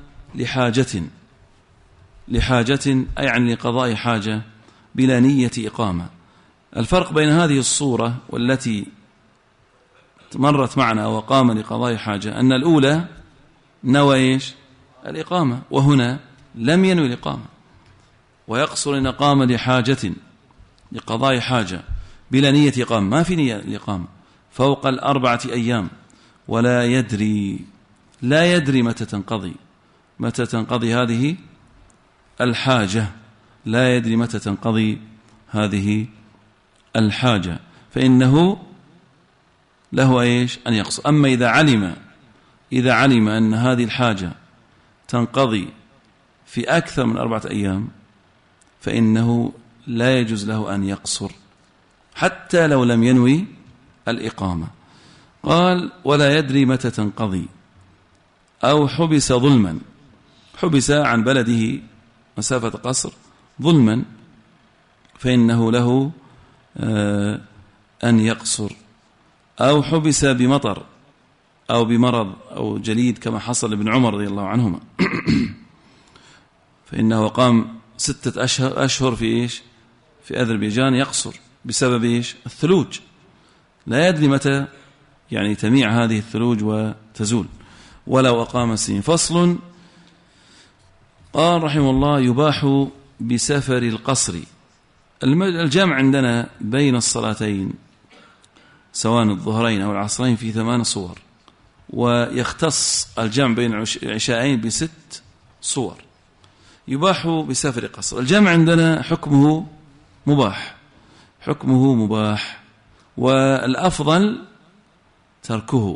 لحاجة أي يعني لقضاء حاجة بلا نية إقامة. الفرق بين هذه الصورة والتي مرت معنا وقام لقضاء حاجة أن الأولى نوى الإقامة، وهنا لم ينوي الإقامة. ويقصر إن قام لحاجة لقضاء حاجة بلا نية إقامة، ما في نية الإقامة فوق 4 أيام، ولا يدري متى تنقضي هذه الحاجة، لا يدري متى تنقضي هذه الحاجة، فإنه له أن يقصر. أما إذا علم أن هذه الحاجة تنقضي في أكثر من 4 أيام فإنه لا يجوز له أن يقصر حتى لو لم ينوي الإقامة. قال: ولا يدري متى تنقضي، أو حبس ظلما، حبس عن بلده مسافة قصر ظلما، فإنه له أن يقصر. أو حبس بمطر أو بمرض أو جليد كما حصل لابن عمر رضي الله عنهما فإنه قام 6 أشهر في أذربيجان يقصر بسبب الثلوج، لا يدري متى تميع هذه الثلوج وتزول، ولو أقام سنين. فصل. قال رحمه الله: يباح بسفر القصر. الجمع عندنا بين الصلاتين سواء الظهرين أو العصرين في 8 صور، ويختص الجمع بين العشاءين ب6 صور. يباح بسفر قصر. الجمع عندنا حكمه مباح، والأفضل تركه.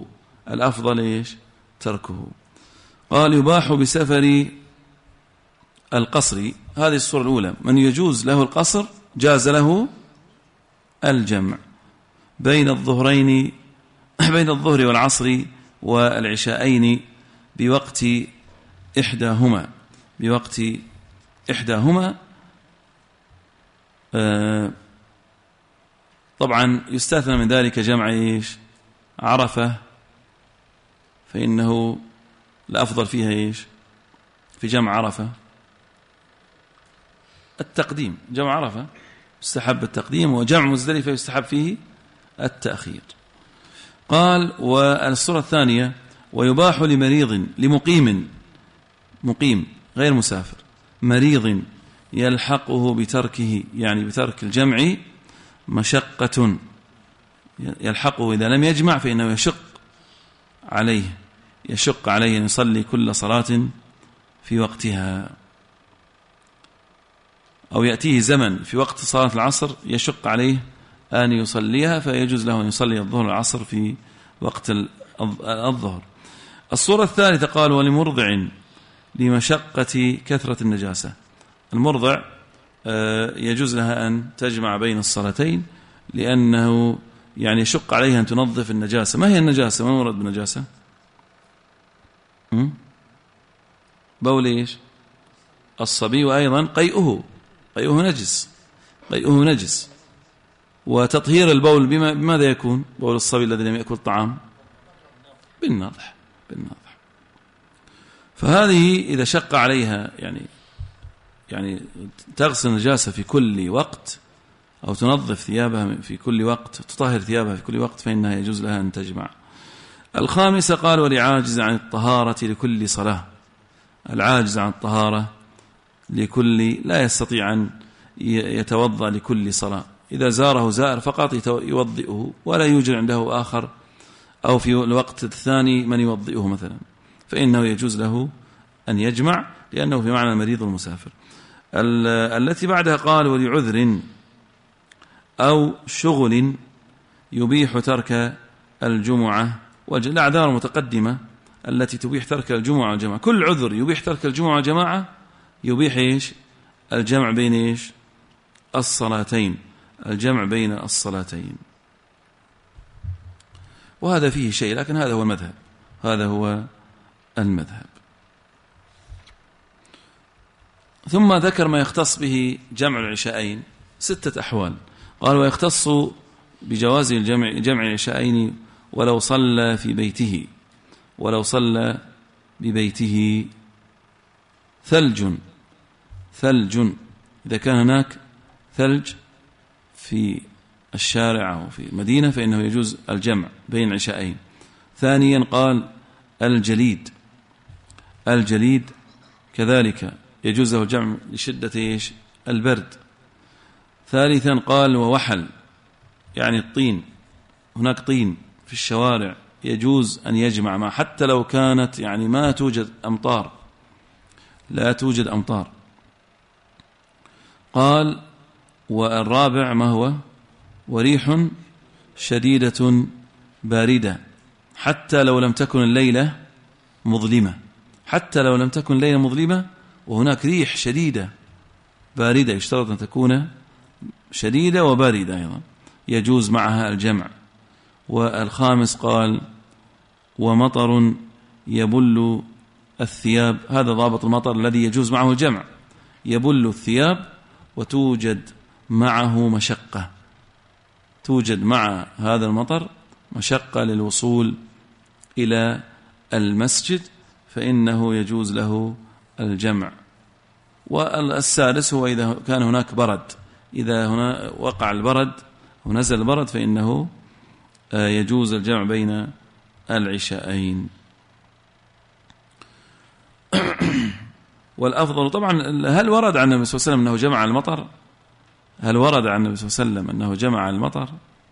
قال: يباح بسفر القصر. هذه الصورة الأولى: من يجوز له القصر جاز له الجمع بين الظهر والعصر والعشاءين بوقت إحداهما. طبعا يستثنى من ذلك جمع عرفة، فإنه الأفضل فيها في جمع عرفة التقديم. جمع عرفة يستحب التقديم، وجمع مزدلفة يستحب فيه التأخير. قال: والصورة الثانية: ويباح لمريض مقيم غير مسافر، مريض يلحقه بتركه بترك الجمع مشقة، يلحقه إذا لم يجمع فإنه يشق عليه أن يصلي كل صلاة في وقتها، أو يأتيه زمن في وقت صلاة العصر يشق عليه أن يصليها، فيجوز له أن يصلي الظهر والعصر في وقت الظهر. الصورة الثالثة: قال: ولمرضع لمشقة كثرة النجاسة. المرضع يجوز لها أن تجمع بين الصلاتين لأنه يشق عليها أن تنظف النجاسة. ما هي النجاسة؟ ما مراد بالنجاسة؟ بول الصبي، وأيضا قيئه نجس. وتطهير البول بماذا يكون؟ بول الصبي الذي لم يأكل الطعام بالنضح. فهذه إذا شق عليها تغسل النجاسة في كل وقت، أو تنظف ثيابها في كل وقت، تطهر ثيابها في كل وقت، فإنها يجوز لها أن تجمع. الخامسة: قال: ولعاجز عن الطهارة لكل صلاة. العاجز عن الطهارة لا يستطيع أن يتوضأ لكل صلاة، إذا زاره زائر فقط يوضئه، ولا يوجد عنده آخر أو في الوقت الثاني من يوضئه مثلا، فإنه يجوز له أن يجمع لأنه في معنى المريض والمسافر. التي بعدها: قال: ولعذر أو شغل يبيح ترك الجمعة. والأعذار المتقدمة التي تبيح ترك الجمعة والجماعة، كل عذر يبيح ترك الجمعة والجماعة يبيح الجمع بين الصلاتين، وهذا فيه شيء، لكن هذا هو المذهب. ثم ذكر ما يختص به جمع العشاءين 6 أحوال. قال ويختص بجواز جمع العشاءين ولو صلى في بيته، ولو صلى ببيته ثلج إذا كان هناك ثلج في الشارع أو في المدينة فإنه يجوز الجمع بين العشاءين. ثانيا قال الجليد كذلك يجوز له الجمع لشدة البرد. ثالثا قال ووحل، يعني الطين، هناك طين في الشوارع يجوز أن يجمع ما حتى لو كانت يعني ما توجد أمطار، لا توجد أمطار. قال والرابع ما هو؟ وريح شديدة باردة حتى لو لم تكن الليلة مظلمة، حتى لو لم تكن الليلة مظلمة وهناك ريح شديدة باردة، يشترط أن تكون شديدة وباردة أيضا، يجوز معها الجمع. والخامس قال ومطر يبل الثياب، هذا ضابط المطر الذي يجوز معه الجمع، يبل الثياب وتوجد معه مشقة، توجد مع هذا المطر مشقة للوصول إلى المسجد فإنه يجوز له الجمع. والسادس هو إذا كان هناك برد، إذا هنا وقع البرد ونزل البرد فإنه يجوز الجمع بين العشاءين. والأفضل طبعا، هل ورد عن النبي صلى الله عليه وسلم أنه جمع المطر؟ هل ورد عن النبي صلى الله عليه وسلم أنه جمع المطر؟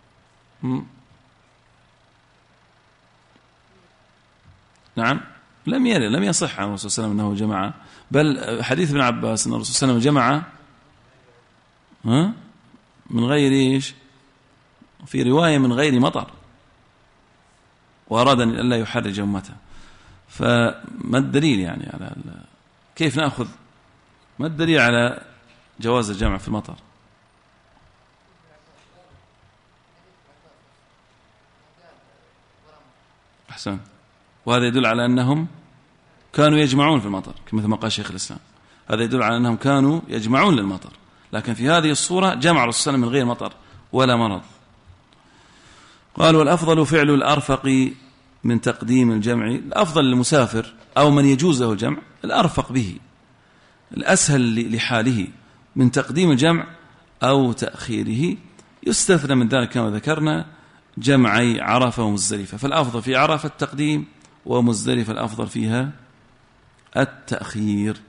نعم، لم يصح عن الرسول صلى الله عليه وسلم أنه جمع، بل حديث ابن عباس أن الرسول صلى الله عليه وسلم جمع من غير إيش، في رواية من غير مطر، وأراد أن لا يحرج أمته. فما الدليل يعني على كيف نأخذ، ما الدليل على جواز الجمع في المطر؟ أحسن. وهذا يدل على أنهم كانوا يجمعون في المطر كما قال شيخ الإسلام، هذا يدل على أنهم كانوا يجمعون للمطر، لكن في هذه الصورة جمع الرسول من غير مطر ولا مرض. قال والأفضل فعل الأرفق من تقديم الجمع، الأفضل للمسافر أو من يجوز له الجمع الأرفق به، الأسهل لحاله، من تقديم الجمع أو تأخيره. يستثنى من ذلك كما ذكرنا جمعي عرفة ومزدلفة، فالأفضل في عرفة التقديم ومزدلفة الأفضل فيها التأخير.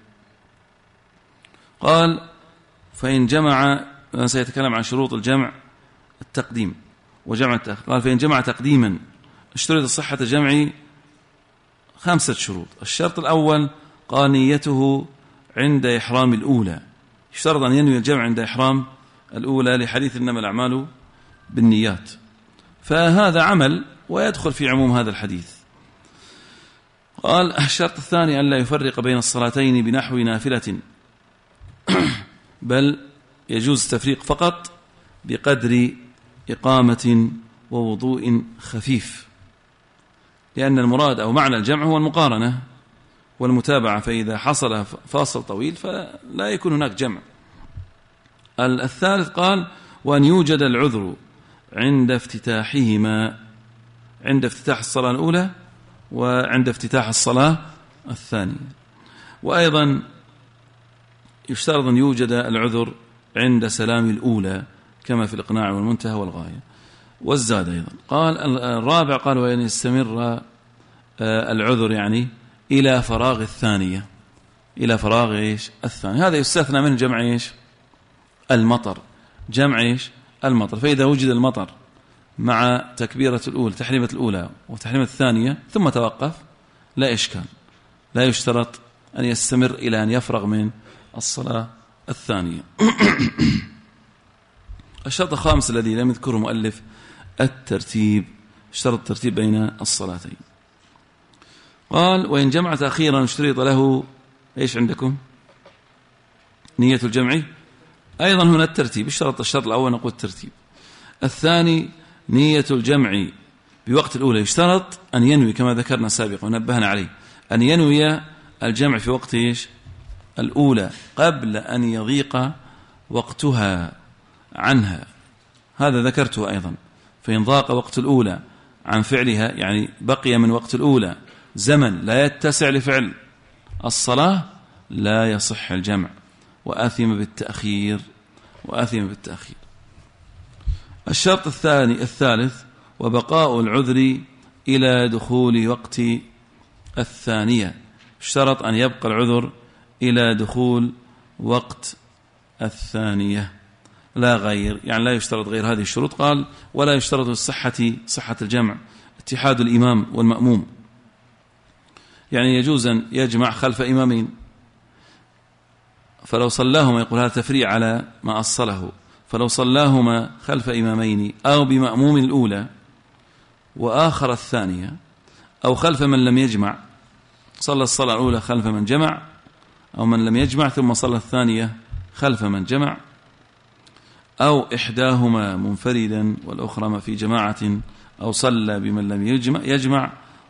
قال فإن جمع، سيتكلم عن شروط الجمع التقديم وجمع التأخير. قال فإن جمع تقديما اشترط صحة الجمع 5 شروط. الشرط الأول قال نيته عند إحرام الأولى، يشترط أن ينوي الجمع عند إحرام الأولى لحديث إنما الأعمال بالنيات، فهذا عمل ويدخل في عموم هذا الحديث. قال الشرط الثاني أن لا يفرق بين الصلاتين بنحو نافلة، بل يجوز التفريق فقط بقدر إقامة ووضوء خفيف، لأن المراد أو معنى الجمع هو المقارنة والمتابعة، فإذا حصل فاصل طويل فلا يكون هناك جمع. الثالث قال وأن يوجد العذر عند افتتاحهما، عند افتتاح الصلاة الأولى وعند افتتاح الصلاة الثانية. وأيضا يشترط أن يوجد العذر عند سلام الأولى كما في الإقناع والمنتهى والغاية والزاد أيضا. قال الرابع قال وأن يستمر العذر يعني إلى فراغ الثانية، إلى فراغ إيش الثانية. هذا يستثنى من جمع إيش المطر، جمع إيش المطر. فإذا وجد المطر مع تكبيرة الأولى، تحريمة الأولى وتحريمة الثانية ثم توقف لا إشكال، لا يشترط أن يستمر إلى أن يفرغ من الصلاة الثانية. الشرط الخامس الذي لم يذكره مؤلف الترتيب، اشترط الترتيب بين الصلاتين. قال وإن جمع تأخيرا اشترط له إيش عندكم نية الجمع، أيضا هنا الترتيب، الشرط الأول نقول الترتيب. الثاني نية الجمع بوقت الأولى، يشترط أن ينوي كما ذكرنا سابقا ونبهنا عليه، أن ينوي الجمع في وقت إيش الأولى قبل أن يضيق وقتها عنها، هذا ذكرته أيضا. فإن ضاق وقت الأولى عن فعلها، يعني بقي من وقت الأولى زمن لا يتسع لفعل الصلاة، لا يصح الجمع، وآثم بالتأخير. الشرط الثالث وبقاء العذر إلى دخول وقت الثانية. اشترط أن يبقى العذر إلى دخول وقت الثانية لا غير، يعني لا يشترط غير هذه الشروط. قال ولا يشترط صحة الجمع اتحاد الإمام والمأموم، يعني يجوز أن يجمع خلف إمامين، فلو صلاهما يقول هذا تفريع على ما أصله، فلو صلاهما خلف إمامين أو بمأموم الأولى وآخر الثانية، أو خلف من لم يجمع، صلى الصلاة الأولى خلف من جمع، أو من لم يجمع ثم صلى الثانية خلف من جمع، أو إحداهما منفردا والأخرى في جماعة، أو صلى بمن لم يجمع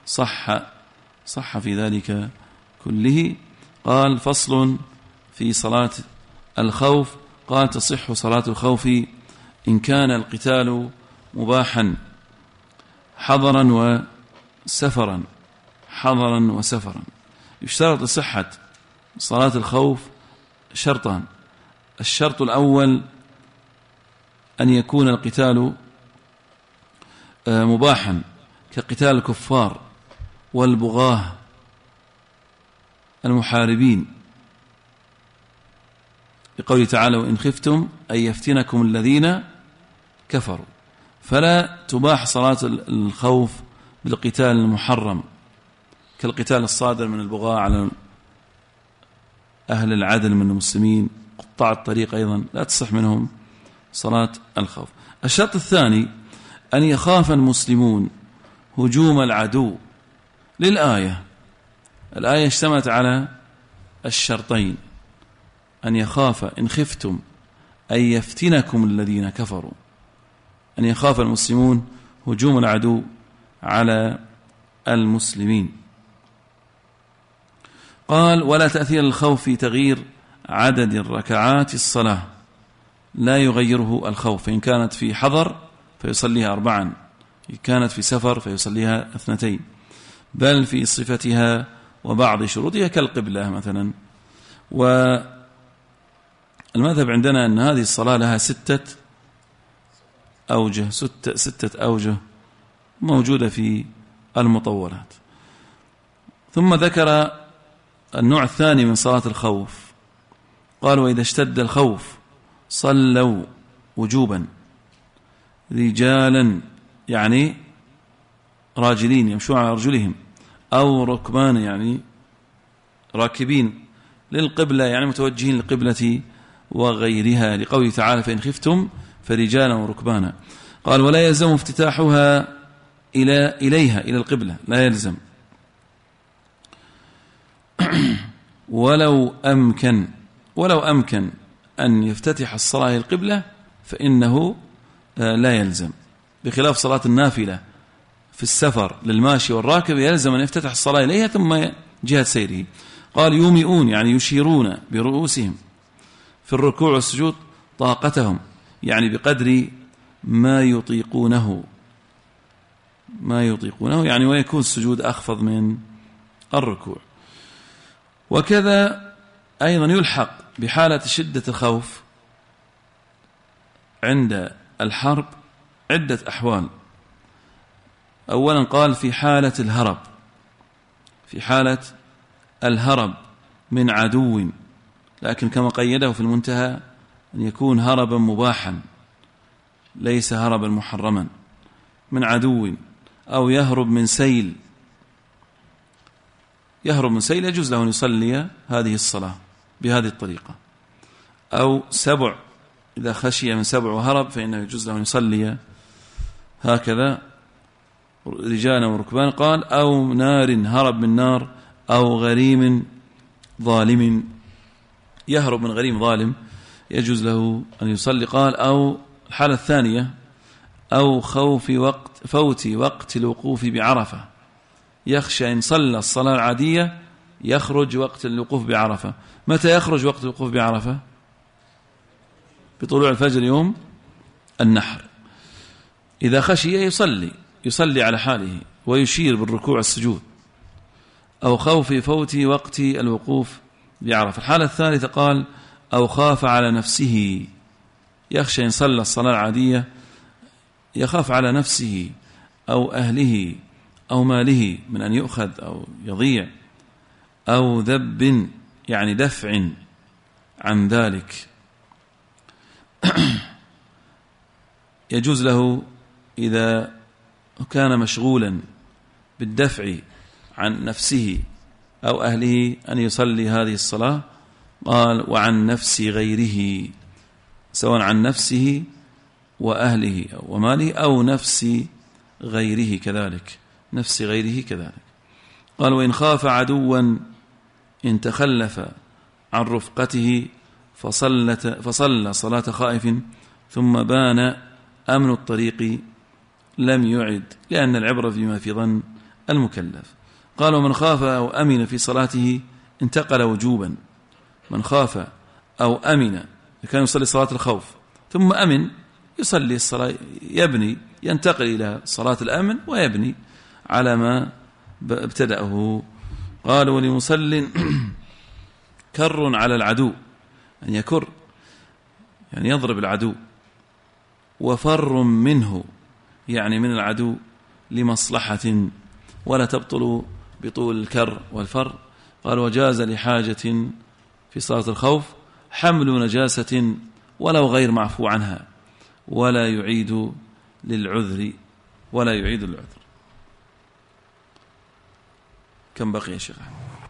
صح في ذلك كله. قال فصل في صلاة الخوف. قال تصح صلاة الخوف إن كان القتال مباحا حضرا وسفرا. يشترط صحة صلاة الخوف شرطان. الشرط الأول أن يكون القتال مباحا كقتال الكفار والبغاة المحاربين، بقوله تعالى وإن خفتم أن يفتنكم الذين كفروا، فلا تباح صلاة الخوف بالقتال المحرم كالقتال الصادر من البغاة على أهل العدل من المسلمين، قطاع الطريق أيضا لا تصح منهم صلاة الخوف. الشرط الثاني أن يخاف المسلمون هجوم العدو للآية. الآية اشتملت على الشرطين، أن يخاف إن خفتم أن يفتنكم الذين كفروا، أن يخاف المسلمون هجوم العدو على المسلمين. قال ولا تأثير الخوف في تغيير عدد الركعات الصلاة، لا يغيره الخوف، إن كانت في حضر فيصليها 4، إن كانت في سفر فيصليها 2، بل في صفتها وبعض شروطها كالقبلة مثلا. والمذهب عندنا أن هذه الصلاة لها 6 أوجه موجودة في المطولات. ثم ذكر النوع الثاني من صلاة الخوف. قال وإذا اشتد الخوف صلوا وجوبا رجالا، يعني راجلين يمشون على أرجلهم، أو ركبان يعني راكبين للقبلة، يعني متوجهين للقبلة وغيرها، لقوله تعالى فإن خفتم فرجالا وركبانا. قال ولا يلزم افتتاحها إلى القبلة، لا يلزم، ولو أمكن أن يفتتح الصلاة إلى القبلة فإنه لا يلزم، بخلاف صلاة النافلة في السفر للماشي والراكب يلزم أن يفتتح الصلاة إليها ثم جهة سيره. قال يومئون يعني يشيرون برؤوسهم في الركوع والسجود طاقتهم، يعني بقدر ما يطيقونه، يعني ويكون السجود أخفض من الركوع. وكذا أيضا يلحق بحالة شدة الخوف عند الحرب عدة أحوال. أولا قال في حالة الهرب من عدو، لكن كما قيده في المنتهى أن يكون هربا مباحا ليس هربا محرما من عدو، أو يهرب من سيل يجوز له أن يصلي هذه الصلاة بهذه الطريقة، أو سبع إذا خشي من سبع وهرب فإنه يجوز له أن يصلي هكذا رجالا وركبان. قال أو نار هرب من نار، أو غريم ظالم يهرب من غريم ظالم يجوز له أن يصلي. قال أو الحالة الثانية أو خوف فوت وقت الوقوف بعرفة، يخشى إن صلى الصلاة العادية يخرج وقت الوقوف بعرفة. متى يخرج وقت الوقوف بعرفة؟ بطلوع الفجر يوم النحر. إذا خشي يصلي على حاله ويشير بالركوع السجود، أو خوف فوت وقت الوقوف بعرفة. الحالة الثالثة قال أو خاف على نفسه، يخشى إن صلى الصلاة العادية يخاف على نفسه أو أهله أو ماله من أن يؤخذ أو يضيع، أو ذب يعني دفع عن ذلك. يجوز له إذا كان مشغولا بالدفع عن نفسه أو أهله أن يصلي هذه الصلاة. قال وعن نفس غيره، سواء عن نفسه وأهله وماله أو نفس غيره كذلك، نفس غيره كذلك. قال وإن خاف عدوا إن تخلف عن رفقته فصلى صلاة خائف ثم بان أمن الطريق لم يعد، لأن العبرة بما في ظن المكلف. قال ومن خاف أو أمن في صلاته انتقل وجوبا. من خاف أو أمن كان يصلي صلاة الخوف ثم أمن يصلي الصلاة، ينتقل إلى صلاة الأمن ويبني على ما ابتدأه. قال ولمصل كر على العدو، أن يكر يعني يضرب العدو، وفر منه يعني من العدو لمصلحة ولا تبطل بطول الكر والفر. قال وجاز لحاجة في صلاة الخوف حمل نجاسة ولو غير معفو عنها ولا يعيد للعذر. كم بقي يا شيخ؟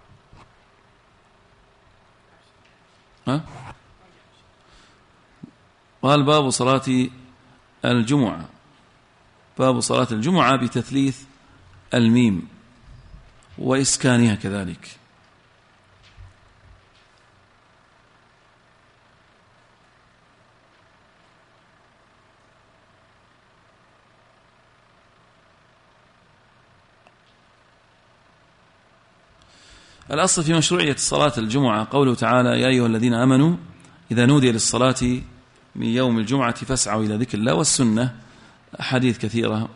قال باب صلاة الجمعة. باب صلاة الجمعة بتثليث الميم وإسكانها كذلك. الأصل في مشروعية صلاة الجمعة قوله تعالى يا أيها الذين آمنوا إذا نودي للصلاة من يوم الجمعة فاسعوا إلى ذكر الله، والسنة حديث كثيرة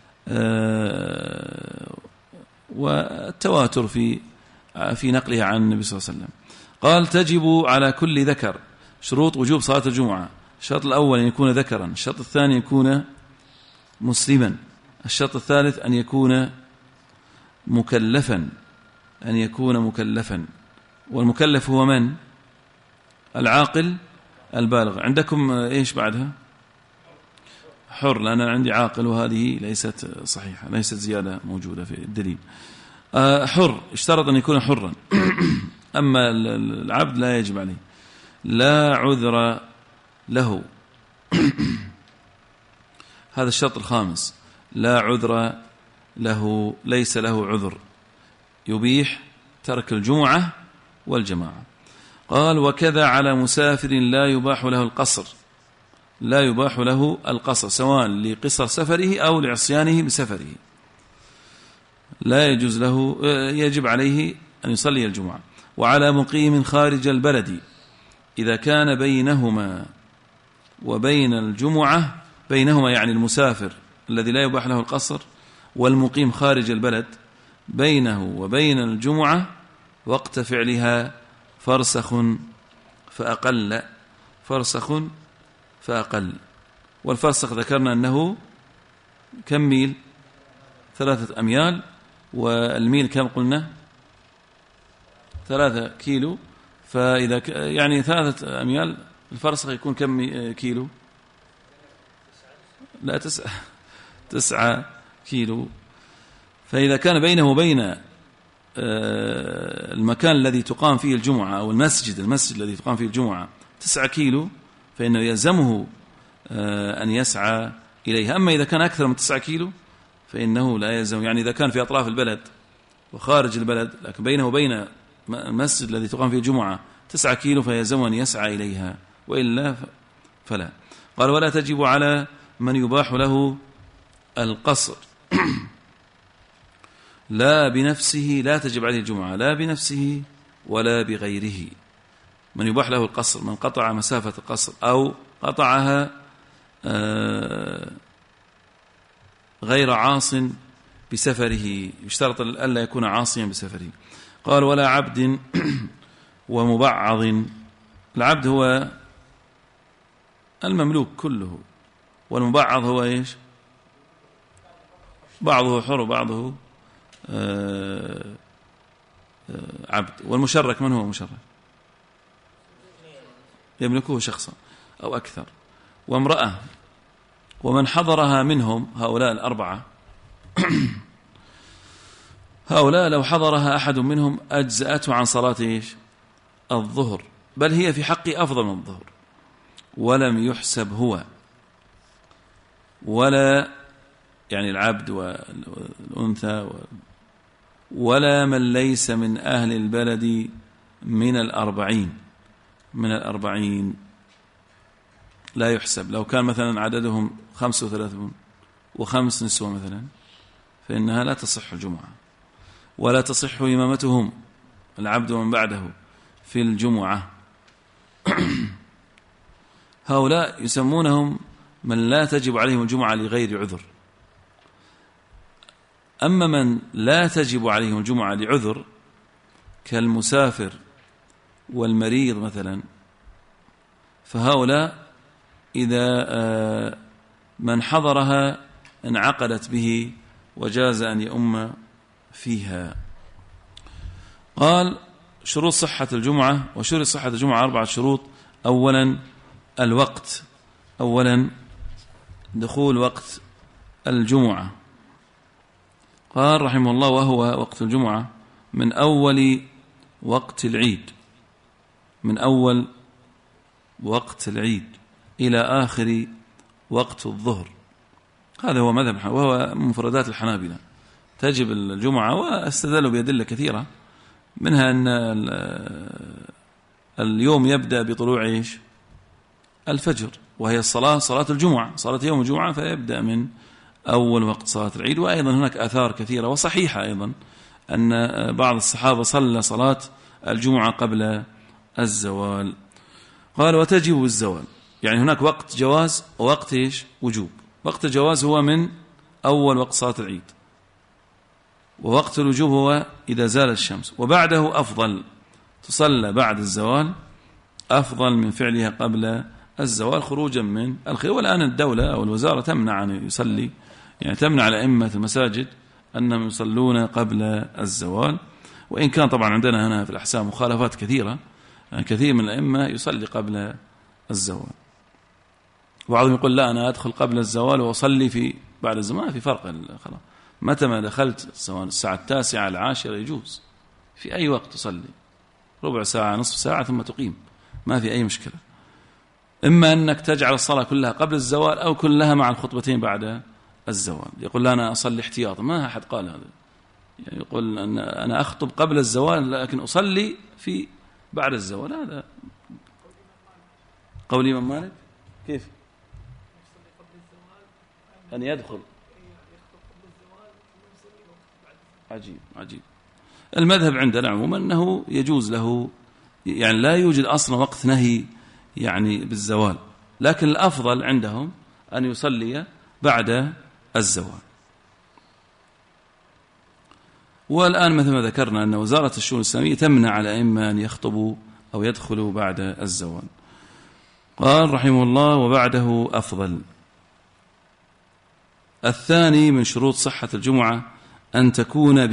والتواتر في نقلها عن النبي صلى الله عليه وسلم. قال تجب على كل ذكر شروط وجوب صلاة الجمعة. الشرط الأول أن يكون ذكرا، الشرط الثاني أن يكون مسلما، الشرط الثالث أن يكون مكلفا، والمكلف هو من؟ العاقل البالغ. عندكم إيش بعدها؟ حر، لأن أنا عندي عاقل وهذه ليست صحيحة، ليست زيادة موجودة في الدليل. حر اشترط أن يكون حرا أما العبد لا يجب عليه. لا عذر له هذا الشرط الخامس، لا عذر له، ليس له عذر يبيح ترك الجمعة والجماعة. قال وكذا على مسافر لا يباح له القصر سواء لقصر سفره أو لعصيانه بسفره، لا يجوز له، يجب عليه أن يصلي الجمعة. وعلى مقيم خارج البلد إذا كان بينهما وبين الجمعة، بينهما يعني المسافر الذي لا يباح له القصر والمقيم خارج البلد، بينه وبين الجمعة وقت فعلها فرسخ فأقل. والفرسخ ذكرنا أنه كم ميل؟ 3 أميال، والميل كم قلنا؟ 3 كيلو. فإذا يعني 3 أميال الفرسخ يكون كم كيلو؟ لا 9 كيلو. فإذا كان بينه وبين المكان الذي تقام فيه الجمعة أو المسجد الذي تقام فيه الجمعة 9 كيلو، فإنه يلزمه أن يسعى إليها. أما إذا كان أكثر من 9 كيلو فإنه لا يلزم، يعني إذا كان في أطراف البلد وخارج البلد لكن بينه وبين المسجد الذي تقام فيه الجمعة 9 كيلو فيلزم أن يسعى إليها، وإلا فلا. قال ولا تجب على من يباح له القصر لا بنفسه لا تجب عليه الجمعة، لا بنفسه ولا بغيره. من يباح له القصر، من قطع مسافة القصر أو قطعها غير عاص بسفره، يشترط ألا يكون عاصيا بسفره. قال ولا عبد ومبعض. العبد هو المملوك كله، والمبعض هو إيش؟ بعضه حر وبعضه عبد. والمشرك من هو مشرك؟ يملكه شخصا أو أكثر. وامرأة. ومن حضرها منهم، هؤلاء الأربعة هؤلاء لو حضرها أحد منهم أجزأته عن صلاة إيش؟ الظهر، بل هي في حقه أفضل من الظهر، ولم يحسب هو ولا يعني العبد والأنثى ولا من ليس من أهل البلد من الأربعين لا يحسب. لو كان مثلا عددهم 35 و5 نسوة مثلا، فإنها لا تصح الجمعة، ولا تصح إمامتهم العبد ومن بعده في الجمعة. هؤلاء يسمونهم من لا تجب عليهم الجمعة لغير عذر. أما من لا تجب عليهم الجمعة لعذر كالمسافر والمريض مثلا، فهؤلاء إذا من حضرها انعقدت به وجاز أن يؤم فيها. قال شروط صحة الجمعة. وشروط صحة الجمعة 4 شروط. أولا الوقت، أولا دخول وقت الجمعة. قال رحمه الله وهو وقت الجمعة من أول وقت العيد، من أول وقت العيد إلى آخر وقت الظهر. هذا هو مذهب وهو مفردات الحنابلة. تجب الجمعة، واستدلوا بأدلة كثيرة، منها أن اليوم يبدأ بطلوع إيش؟ الفجر، وهي صلاة الجمعة، صلاة يوم الجمعة، فيبدأ من أول وقت صلاة العيد. وأيضا هناك آثار كثيرة وصحيحة أيضا أن بعض الصحابة صلى صلاة الجمعة قبل الزوال. قال وتجب الزوال، يعني هناك وقت جواز ووقت إيش؟ وجوب. وقت الجواز هو من أول وقت صلاة العيد، ووقت الوجوب هو إذا زال الشمس، وبعده أفضل، تصلى بعد الزوال أفضل من فعلها قبل الزوال خروجا من الخير. والآن الدولة أو الوزارة تمنع أن يصلي، يعني تمنع لأئمة المساجد أنهم يصلون قبل الزوال، وإن كان طبعا عندنا هنا في الأحسام مخالفات كثيرة، يعني كثير من الأئمة يصلي قبل الزوال، وبعضهم يقول لا أنا أدخل قبل الزوال وأصلي في بعد الزمان. في فرق، خلاص متى ما دخلت سواء الساعة 9 10 يجوز، في أي وقت تصلي، ربع ساعة نصف ساعة ثم تقيم، ما في أي مشكلة. إما أنك تجعل الصلاة كلها قبل الزوال أو كلها مع الخطبتين بعد الزوال. يقول لا أنا أصلي احتياطا، ما أحد قال هذا، يعني يقول أن أنا أخطب قبل الزوال لكن أصلي في بعد الزوال. هذا قول الإمام مالك. كيف أن يدخل؟ عجيب عجيب. المذهب عندنا عموما أنه يجوز له، يعني لا يوجد أصلا وقت نهي يعني بالزوال، لكن الأفضل عندهم أن يصلي بعد الزوال. والآن مثل ما ذكرنا أن وزارة الشؤون الإسلامية تمنع على الأئمة أن يخطبوا أو يدخلوا بعد الزوال. قال رحمه الله وبعده أفضل. الثاني من شروط صحة الجمعة أن تكون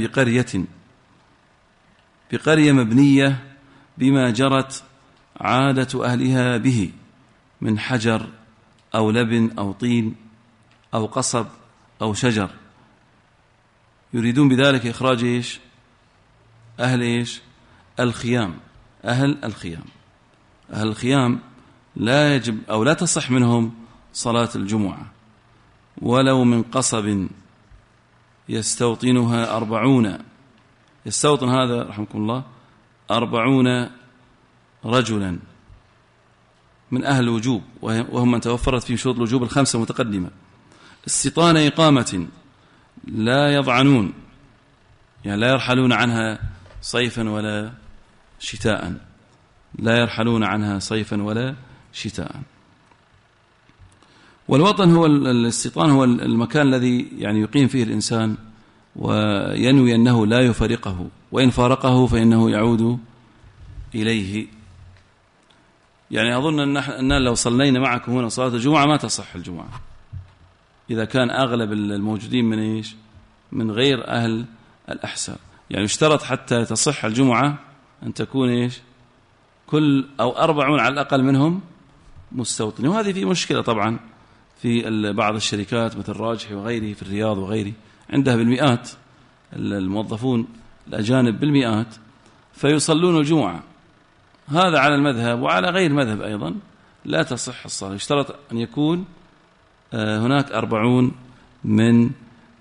بقرية مبنية بما جرت عادة أهلها به من حجر أو لبن أو طين أو قصب أو شجر، يريدون بذلك إخراج إيش؟ أهل إيش؟ الخيام. أهل الخيام لا يجب أو لا تصح منهم صلاة الجمعة ولو من قصب يستوطنها 40. يستوطن هذا رحمكم الله 40 رجلا من أهل الوجوب، وهم من توفرت فيهم شروط الوجوب 5 المتقدمة. استيطان إقامة لا يضعنون يعني لا يرحلون عنها صيفا ولا شتاء، لا يرحلون عنها صيفا ولا شتاء. والوطن هو الاستيطان، هو المكان الذي يعني يقيم فيه الإنسان وينوي أنه لا يفارقه، وإن فارقه فإنه يعود إليه. يعني أظن أن لو صلينا معكم هنا صلاة الجمعة ما تصح الجمعة إذا كان أغلب الموجودين من إيش؟ من غير أهل الأحساء. يعني يشترط حتى تصح الجمعة أن تكون إيش؟ كل أو 40 على الأقل منهم مستوطنين. وهذه في مشكلة طبعا في بعض الشركات مثل راجحي وغيره في الرياض وغيره، عندها بالمئات الموظفون الأجانب بالمئات، فيصلون الجمعة. هذا على المذهب وعلى غير مذهب أيضا لا تصح الصلاة، يشترط أن يكون هناك 40 من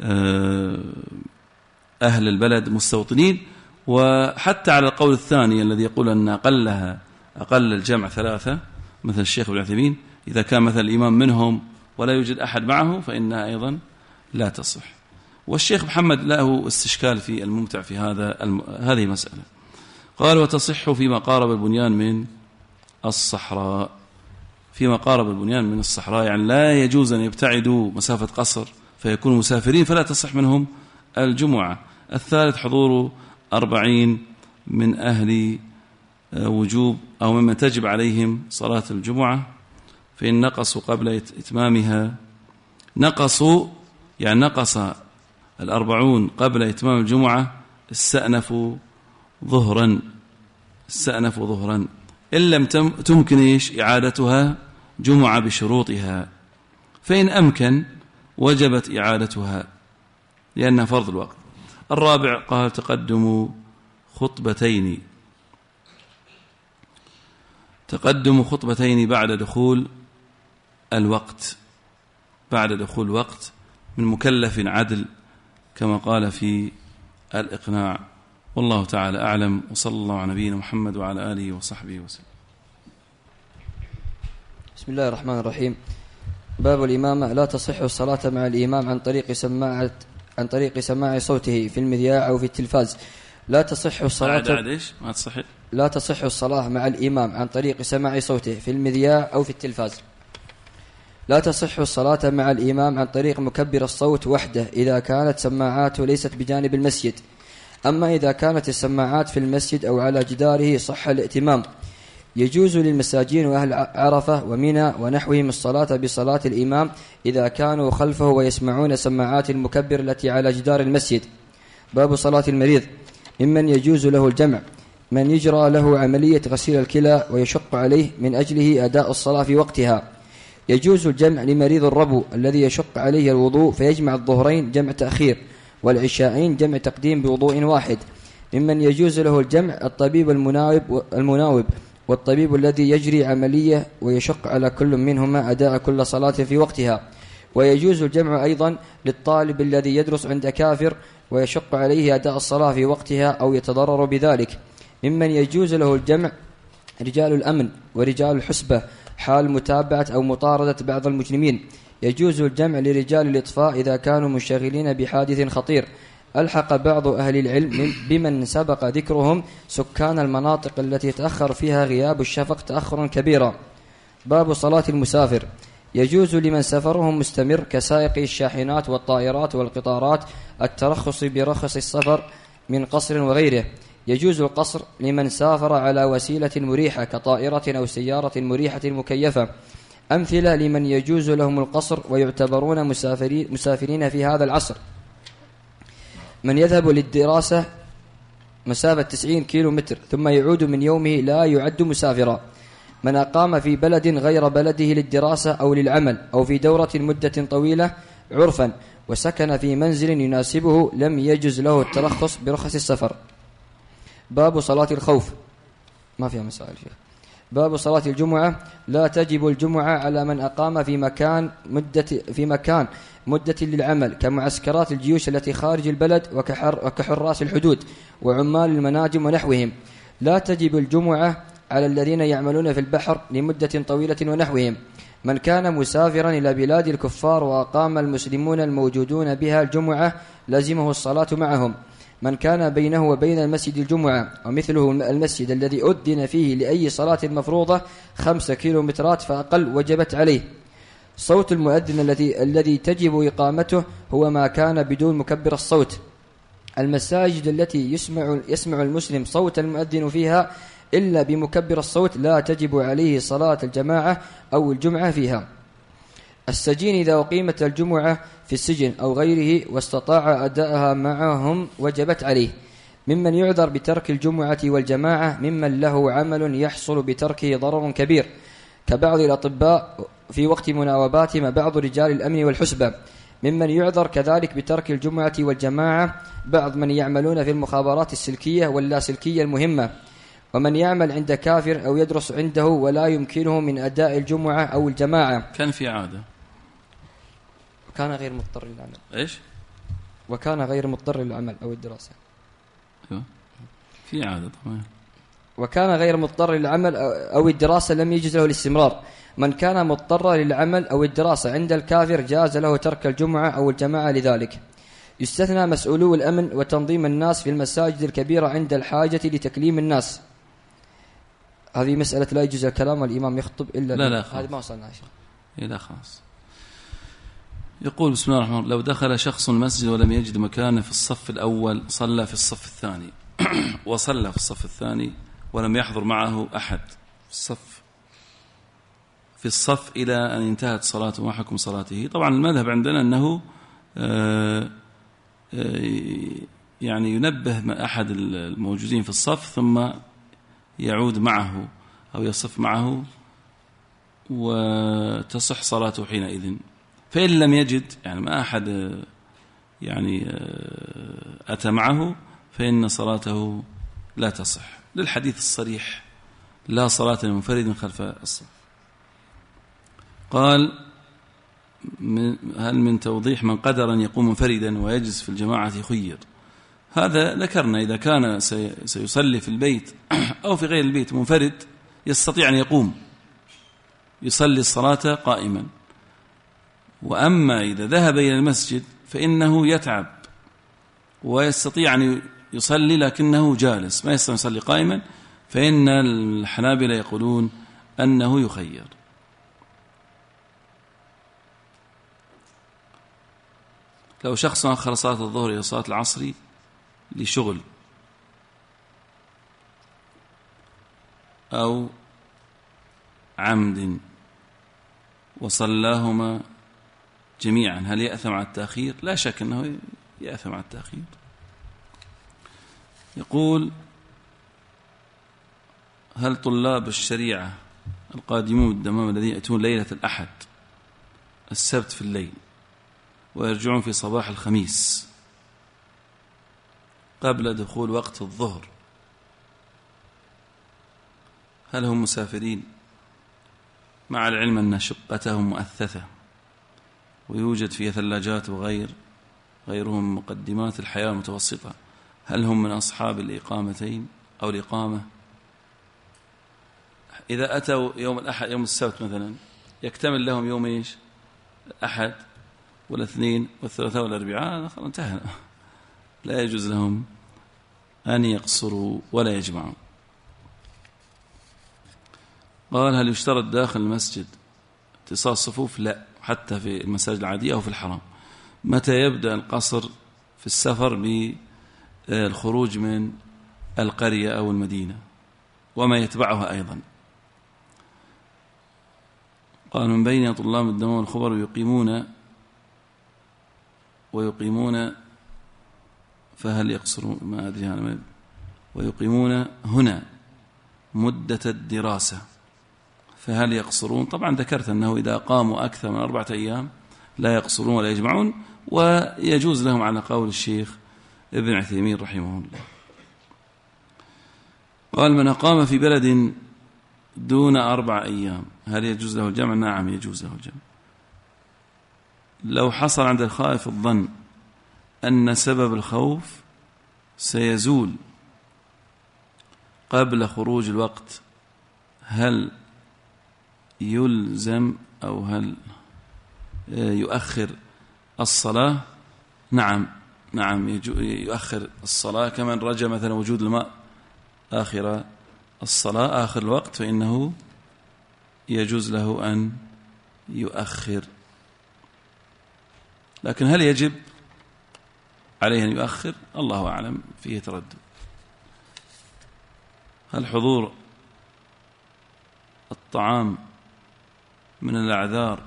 أهل البلد مستوطنين. وحتى على القول الثاني الذي يقول أن أقل الجمع 3 مثل الشيخ ابن عثيمين، إذا كان مثل الإمام منهم ولا يوجد أحد معه فإنها أيضا لا تصح. والشيخ محمد له استشكال في الممتع في هذه المسألة. قال وتصح فيما قارب البنيان من الصحراء. فيما قارب البنيان من الصحراء يعني لا يجوز أن يبتعدوا مسافة قصر فيكونوا مسافرين فلا تصح منهم الجمعة. الثالث حضور 40 من أهل وجوب أو ممن تجب عليهم صلاة الجمعة، فإن نقصوا قبل إتمامها، يعني نقص 40 قبل إتمام الجمعة استأنفوا ظهرا إن لم تمكن إعادتها جمعة بشروطها، فإن أمكن وجبت إعادتها لأنها فرض الوقت. الرابع قال تقدم خطبتين بعد دخول الوقت من مكلف عدل كما قال في الإقناع. والله تعالى أعلم، وصلى الله على نبينا محمد وعلى آله وصحبه وسلم. بسم الله الرحمن الرحيم. باب الإمامة. لا تصح الصلاة مع الإمام عن طريق سماع صوته في المذياع أو في التلفاز. لا تصح الصلاة مع الإمام عن طريق سماع صوته في المذياع أو في التلفاز. لا تصح الصلاة مع الإمام عن طريق مكبر الصوت وحده إذا كانت سماعاته ليست بجانب المسجد. أما إذا كانت السماعات في المسجد أو على جداره صح الائتمام. يجوز للمساجين وأهل عرفة ومنى ونحوهم الصلاة بصلاة الإمام إذا كانوا خلفه ويسمعون سماعات المكبر التي على جدار المسجد. باب صلاة المريض. ممن يجوز له الجمع من يجرى له عملية غسيل الكلى ويشق عليه من أجله أداء الصلاة في وقتها. يجوز الجمع لمريض الربو الذي يشق عليه الوضوء فيجمع الظهرين جمع تأخير والعشاءين جمع تقديم بوضوء واحد. ممن يجوز له الجمع الطبيب المناوب والطبيب الذي يجري عملية ويشق على كل منهما أداء كل صلاة في وقتها. ويجوز الجمع أيضا للطالب الذي يدرس عند كافر ويشق عليه أداء الصلاة في وقتها أو يتضرر بذلك. ممن يجوز له الجمع رجال الأمن ورجال الحسبة حال متابعة أو مطاردة بعض المجرمين. يجوز الجمع لرجال الإطفاء إذا كانوا منشغلين بحادث خطير. ألحق بعض أهل العلم بمن سبق ذكرهم سكان المناطق التي تأخر فيها غياب الشفق تأخرا كبيرا. باب صلاة المسافر. يجوز لمن سفرهم مستمر كسائق الشاحنات والطائرات والقطارات الترخص برخص السفر من قصر وغيره. يجوز القصر لمن سافر على وسيلة مريحة كطائرة أو سيارة مريحة مكيفة. أمثلة لمن يجوز لهم القصر ويعتبرون مسافرين في هذا العصر: من يذهب للدراسة مسافة 90 كيلومتر ثم يعود من يومه لا يعد مسافرا. من أقام في بلد غير بلده للدراسة أو للعمل أو في دورة مدة طويلة عرفا وسكن في منزل يناسبه لم يجز له الترخص برخص السفر. باب صلاة الخوف. ما فيها مسائل فيها. باب صلاة الجمعة. لا تجب الجمعة على من أقام في مكان مدة للعمل كمعسكرات الجيوش التي خارج البلد وكحراس الحدود وعمال المناجم ونحوهم. لا تجب الجمعة على الذين يعملون في البحر لمدة طويلة ونحوهم. من كان مسافرا إلى بلاد الكفار وأقام المسلمون الموجودون بها الجمعة لزمه الصلاة معهم. من كان بينه وبين المسجد الجمعة ومثله المسجد الذي أذن فيه لأي صلاة مفروضة 5 كيلومترات فأقل وجبت عليه. صوت المؤذن الذي تجب إقامته هو ما كان بدون مكبر الصوت. المساجد التي يسمع المسلم صوت المؤذن فيها إلا بمكبر الصوت لا تجب عليه صلاة الجماعة أو الجمعة فيها. السجين إذا أقيمت الجمعة في السجن أو غيره واستطاع أداءها معهم وجبت عليه. ممن يعذر بترك الجمعة والجماعة ممن له عمل يحصل بتركه ضرر كبير كبعض الأطباء في وقت مناوباتهم بعض رجال الأمن والحسبة. ممن يعذر كذلك بترك الجمعة والجماعة بعض من يعملون في المخابرات السلكية واللاسلكية المهمة، ومن يعمل عند كافر أو يدرس عنده ولا يمكنه من أداء الجمعة أو الجماعة. كان في عادة وكان غير مضطر للعمل. إيش؟ وكان غير مضطر للعمل أو الدراسة. أيوة. في عادة طبعا. وكان غير مضطر للعمل أو الدراسة لم يجوز له الاستمرار. من كان مضطر للعمل أو الدراسة عند الكافر جاز له ترك الجمعة أو الجماعة لذلك. يستثنى مسؤولو الأمن وتنظيم الناس في المساجد الكبيرة عند الحاجة لتكليم الناس. هذه مسألة لا يجوز الكلام والإمام يخطب إلا لا هذه ما وصلنا عشان. لا خلاص. يقول بسم الله الرحمن الرحيم: لو دخل شخص المسجد ولم يجد مكانه في الصف الأول صلى في الصف الثاني وصلى في الصف الثاني ولم يحضر معه أحد في الصف إلى أن انتهت صلاته. ما حكم صلاته؟ طبعا المذهب عندنا أنه يعني ينبه أحد الموجودين في الصف ثم يعود معه أو يصف معه وتصح صلاته حينئذ. فإن لم يجد يعني ما أحد يعني أتى معه فإن صلاته لا تصح للحديث الصريح: لا صلاة لمنفرد خلف الصف. قال: هل من توضيح من قدر أن يقوم منفردا ويجلس في الجماعة خير؟ هذا ذكرنا إذا كان سيصلي في البيت أو في غير البيت منفرد يستطيع أن يقوم يصلي الصلاة قائما. وأما إذا ذهب إلى المسجد فإنه يتعب ويستطيع أن يصلي لكنه جالس ما يستطيع يصلي قائما، فإن الحنابلة يقولون أنه يخير. لو شخص أخر صلاة الظهر إلى صلاة العصر لشغل أو عمد وصلاهما جميعا هل يأثم على التأخير؟ لا شك أنه يأثم على التأخير. يقول: هل طلاب الشريعة القادمون بالدمام الذين يأتون ليلة الأحد السبت في الليل ويرجعون في صباح الخميس قبل دخول وقت الظهر هل هم مسافرين؟ مع العلم أن شقتهم مؤثثة ويوجد فيها ثلاجات غيرهم مقدمات الحياة المتوسطة، هل هم من أصحاب الإقامتين أو الإقامة؟ إذا أتوا يوم الأحد يوم السبت مثلا يكتمل لهم يوم إيش؟ الأحد والاثنين والثلاثاء والأربعاء، هذا خلاص انتهى، لا يجوز لهم أن يقصروا ولا يجمعوا. قال: هل يشترط داخل المسجد اتصال الصفوف؟ لا، حتى في المساجد العادية أو في الحرام. متى يبدأ القصر في السفر؟ بالخروج من القرية أو المدينة وما يتبعها أيضا. قال: من بين طلاب الدمام والخبر ويقيمون فهل يقصرون؟ ما أدري أنا. ويقيمون هنا مدة الدراسة فهل يقصرون؟ طبعا ذكرت أنه إذا قاموا أكثر من 4 أيام لا يقصرون ولا يجمعون، ويجوز لهم على قول الشيخ ابن عثيمين رحمه الله. قال: من أقام في بلد دون 4 أيام هل يجوز له الجمع؟ نعم يجوز له الجمع. لو حصل عند الخائف الظن أن سبب الخوف سيزول قبل خروج الوقت هل يلزم أو هل يؤخر الصلاة؟ نعم نعم يؤخر الصلاة، كمن رجى مثلا وجود الماء آخر الصلاة آخر الوقت فإنه يجوز له أن يؤخر. لكن هل يجب عليه أن يؤخر؟ الله أعلم، فيه تردد. هل حضور الطعام من الأعذار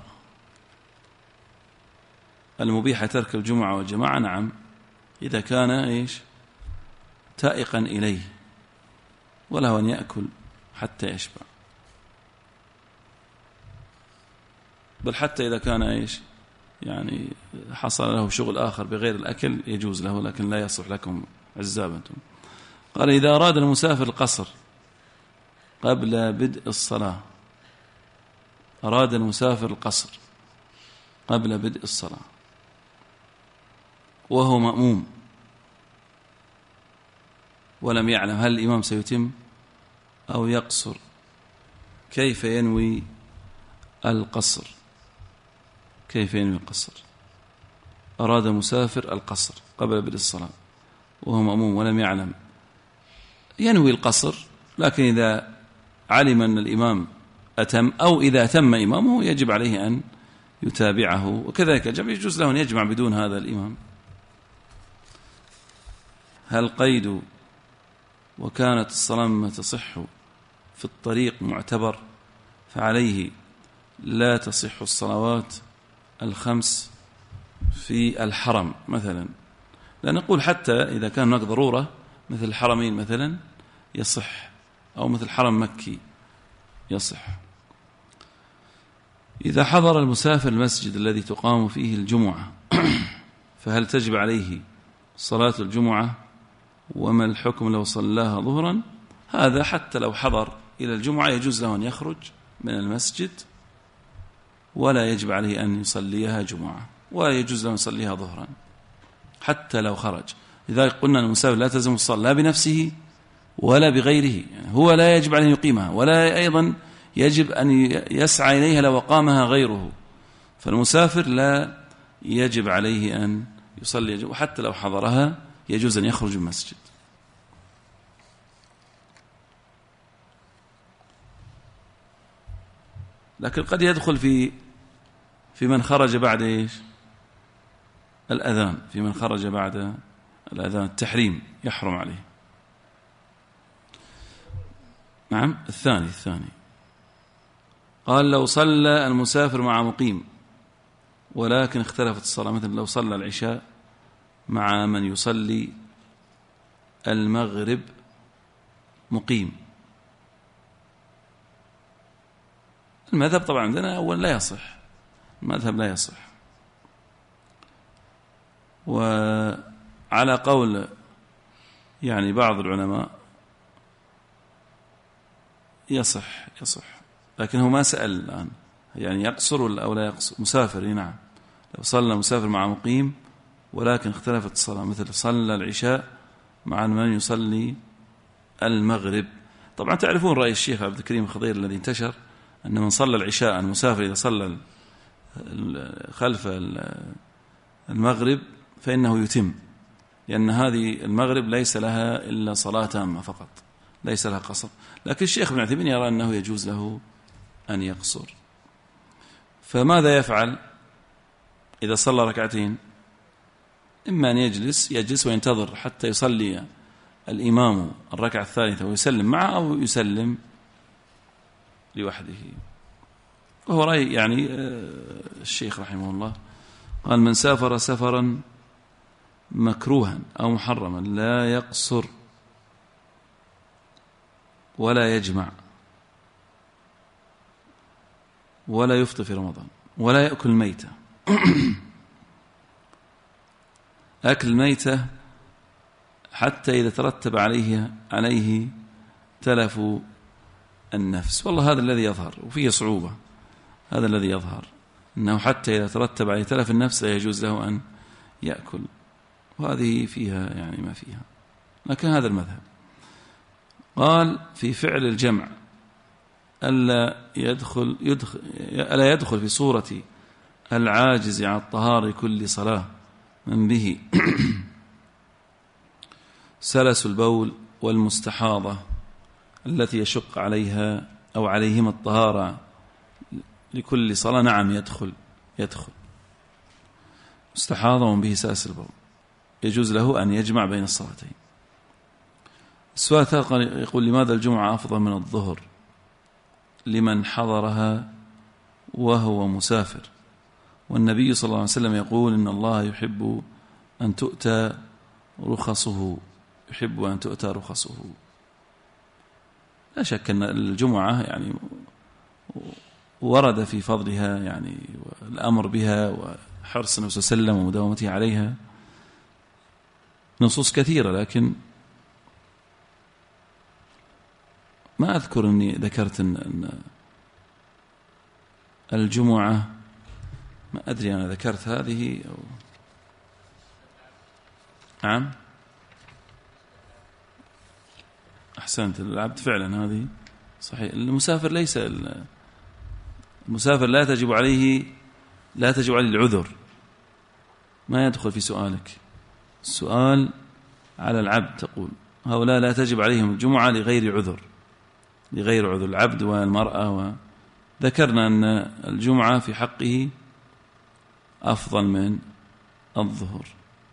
المبيحة ترك الجمعة والجماعة؟ نعم، إذا كان تائقا إليه وله أن يأكل حتى يشبع، بل حتى إذا كان يعني حصل له شغل آخر بغير الأكل يجوز له، لكن لا يصح لكم عزابة. قال إذا أراد المسافر القصر قبل بدء الصلاة، أراد المسافر القصر قبل بدء الصلاة وهو مأموم ولم يعلم هل الإمام سيتم أو يقصر، كيف ينوي القصر؟ كيف ينوي القصر؟ أراد مسافر القصر قبل بدء الصلاة وهو مأموم ولم يعلم، ينوي القصر، لكن إذا علم أن الإمام أتم أو إذا أتم إمامه يجب عليه أن يتابعه، وكذلك يجوز له أن يجمع بدون هذا الإمام. هل قيد وكانت الصلاة ما تصح في الطريق معتبر، فعليه لا تصح الصلوات الخمس في الحرم مثلا؟ لا، نقول حتى إذا كان هناك ضرورة مثل الحرمين مثلا يصح، أو مثل حرم مكي يصح. إذا حضر المسافر المسجد الذي تقام فيه الجمعة فهل تجب عليه صلاة الجمعة؟ وما الحكم لو صلاها ظهرا؟ هذا حتى لو حضر إلى الجمعة يجوز له أن يخرج من المسجد ولا يجب عليه أن يصليها جمعة، ولا يجوز له أن يصليها ظهرا حتى لو خرج. لذلك قلنا أن المسافر لا تلزم الصلاة لا بنفسه ولا بغيره، يعني هو لا يجب عليه أن يقيمها، ولا أيضا يجب أن يسعى إليها لو أقامها غيره. فالمسافر لا يجب عليه أن يصلي، وحتى لو حضرها يجوز أن يخرج من المسجد. لكن قد يدخل في من خرج بعد الأذان، في من خرج بعد الأذان التحريم يحرم عليه. نعم. الثاني قال لو صلى المسافر مع مقيم ولكن اختلفت الصلاة، مثل لو صلى العشاء مع من يصلي المغرب مقيم، المذهب طبعا عندنا أولا لا يصح، المذهب لا يصح، وعلى قول يعني بعض العلماء يصح، لكن هو ما سأل الآن يعني يقصر أو لا يقصر. مسافر نعم، لو صلى مسافر مع مقيم ولكن اختلفت الصلاة، مثل صلى العشاء مع من يصلي المغرب. طبعا تعرفون رأي الشيخ عبد الكريم الخضير الذي انتشر أن من صلى العشاء المسافر إذا صلى خلف المغرب فإنه يتم، لأن هذه المغرب ليس لها إلا صلاة تامة فقط، ليس لها قصر. لكن الشيخ ابن عثيمين يرى أنه يجوز له أن يقصر. فماذا يفعل إذا صلى ركعتين؟ إما أن يجلس وينتظر حتى يصلي الإمام الركعة الثالثة ويسلم معه، أو يسلم لوحده. وهو رأي يعني الشيخ رحمه الله قال من سافر سفرا مكروها أو محرما لا يقصر ولا يجمع ولا يفطر في رمضان ولا يأكل ميتة. أكل الميتة حتى إذا ترتب عليه تلف النفس، والله هذا الذي يظهر وفيه صعوبة، هذا الذي يظهر أنه حتى إذا ترتب عليه تلف النفس لا يجوز له أن يأكل، وهذه فيها يعني ما فيها، لكن هذا المذهب. قال في فعل الجمع ألا يدخل في صورة العاجز عن الطهارة كل صلاة من به سلس البول والمستحاضة التي يشق عليها أو عليهما الطهارة لكل صلاة، نعم يدخل مستحاضة به سلس البول، يجوز له أن يجمع بين الصلاتين. السؤال الثالث يقول: لماذا الجمعة أفضل من الظهر لمن حضرها وهو مسافر؟ والنبي صلى الله عليه وسلم يقول: إن الله يحب أن تؤتى رخصه. لا شك أن الجمعة يعني ورد في فضلها يعني الأمر بها وحرص النبي صلى الله عليه وسلم ومداومته عليها نصوص كثيرة، لكن ما أذكر أني ذكرت أن الجمعة، ما أدري أنا ذكرت هذه أو نعم. أحسنت، العبد فعلا هذه صحيح. المسافر ليس المسافر لا تجب عليه العذر، ما يدخل في سؤالك. السؤال على العبد، تقول هؤلاء لا تجب عليهم الجمعة لغير عذر العبد والمرأة، وذكرنا أن الجمعة في حقه أفضل من الظهر.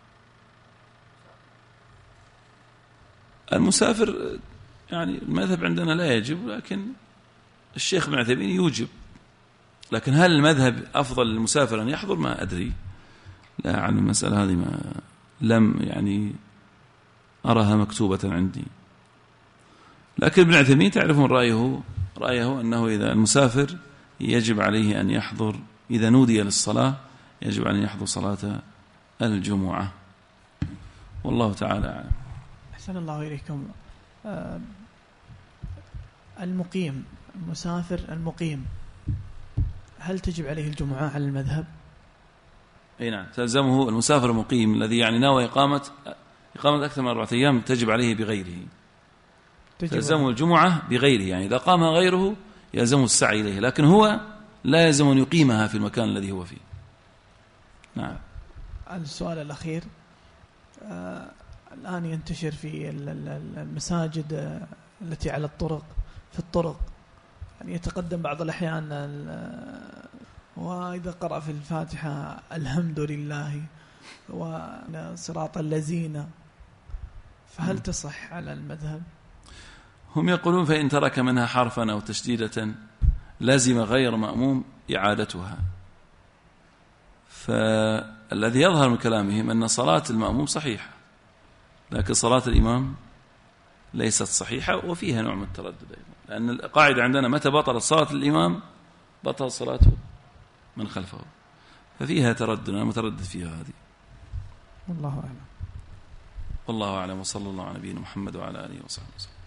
المسافر يعني المذهب عندنا لا يجب، لكن الشيخ ابن عثيمين يوجب. لكن هل المذهب أفضل للمسافر أن يحضر؟ ما أدري، لا أعلم المسألة هذه، ما لم يعني أراها مكتوبة عندي. لكن ابن عثيمين تعرفون رأيه أنه إذا المسافر يجب عليه أن يحضر، إذا نودي للصلاة يجب أن يحضر صلاة الجمعة، والله تعالى أعلم. أحسن الله إليكم. المقيم، المسافر المقيم، هل تجب عليه الجمعة على المذهب؟ أي نعم، تلزمه المسافر المقيم الذي يعني ناوى إقامة أكثر من 4 أيام، تجب عليه بغيره، تلزمه الجمعة بغيره، يعني إذا قامها غيره يلزمه السعي إليه، لكن هو لا يلزم أن يقيمها في المكان الذي هو فيه. نعم. السؤال الأخير، الآن ينتشر في المساجد التي على الطرق، في الطرق يعني يتقدم بعض الأحيان وإذا قرأ في الفاتحة الحمد لله وصراط الذين، فهل تصح على المذهب؟ هم يقولون فإن ترك منها حرفا أو تشديدة لازم غير مأموم إعادتها. فالذي يظهر من كلامهم أن صلاة المأموم صحيحة، لكن صلاة الإمام ليست صحيحة، وفيها نوع من التردد أيضا، لأن القاعدة عندنا متى بطلت صلاة الإمام بطل صلاته من خلفه، ففيها تردد، أنا متردد فيها هذه. والله أعلم. والله أعلم، وصلى الله على نبينا محمد وعلى آله وصحبه وسلم.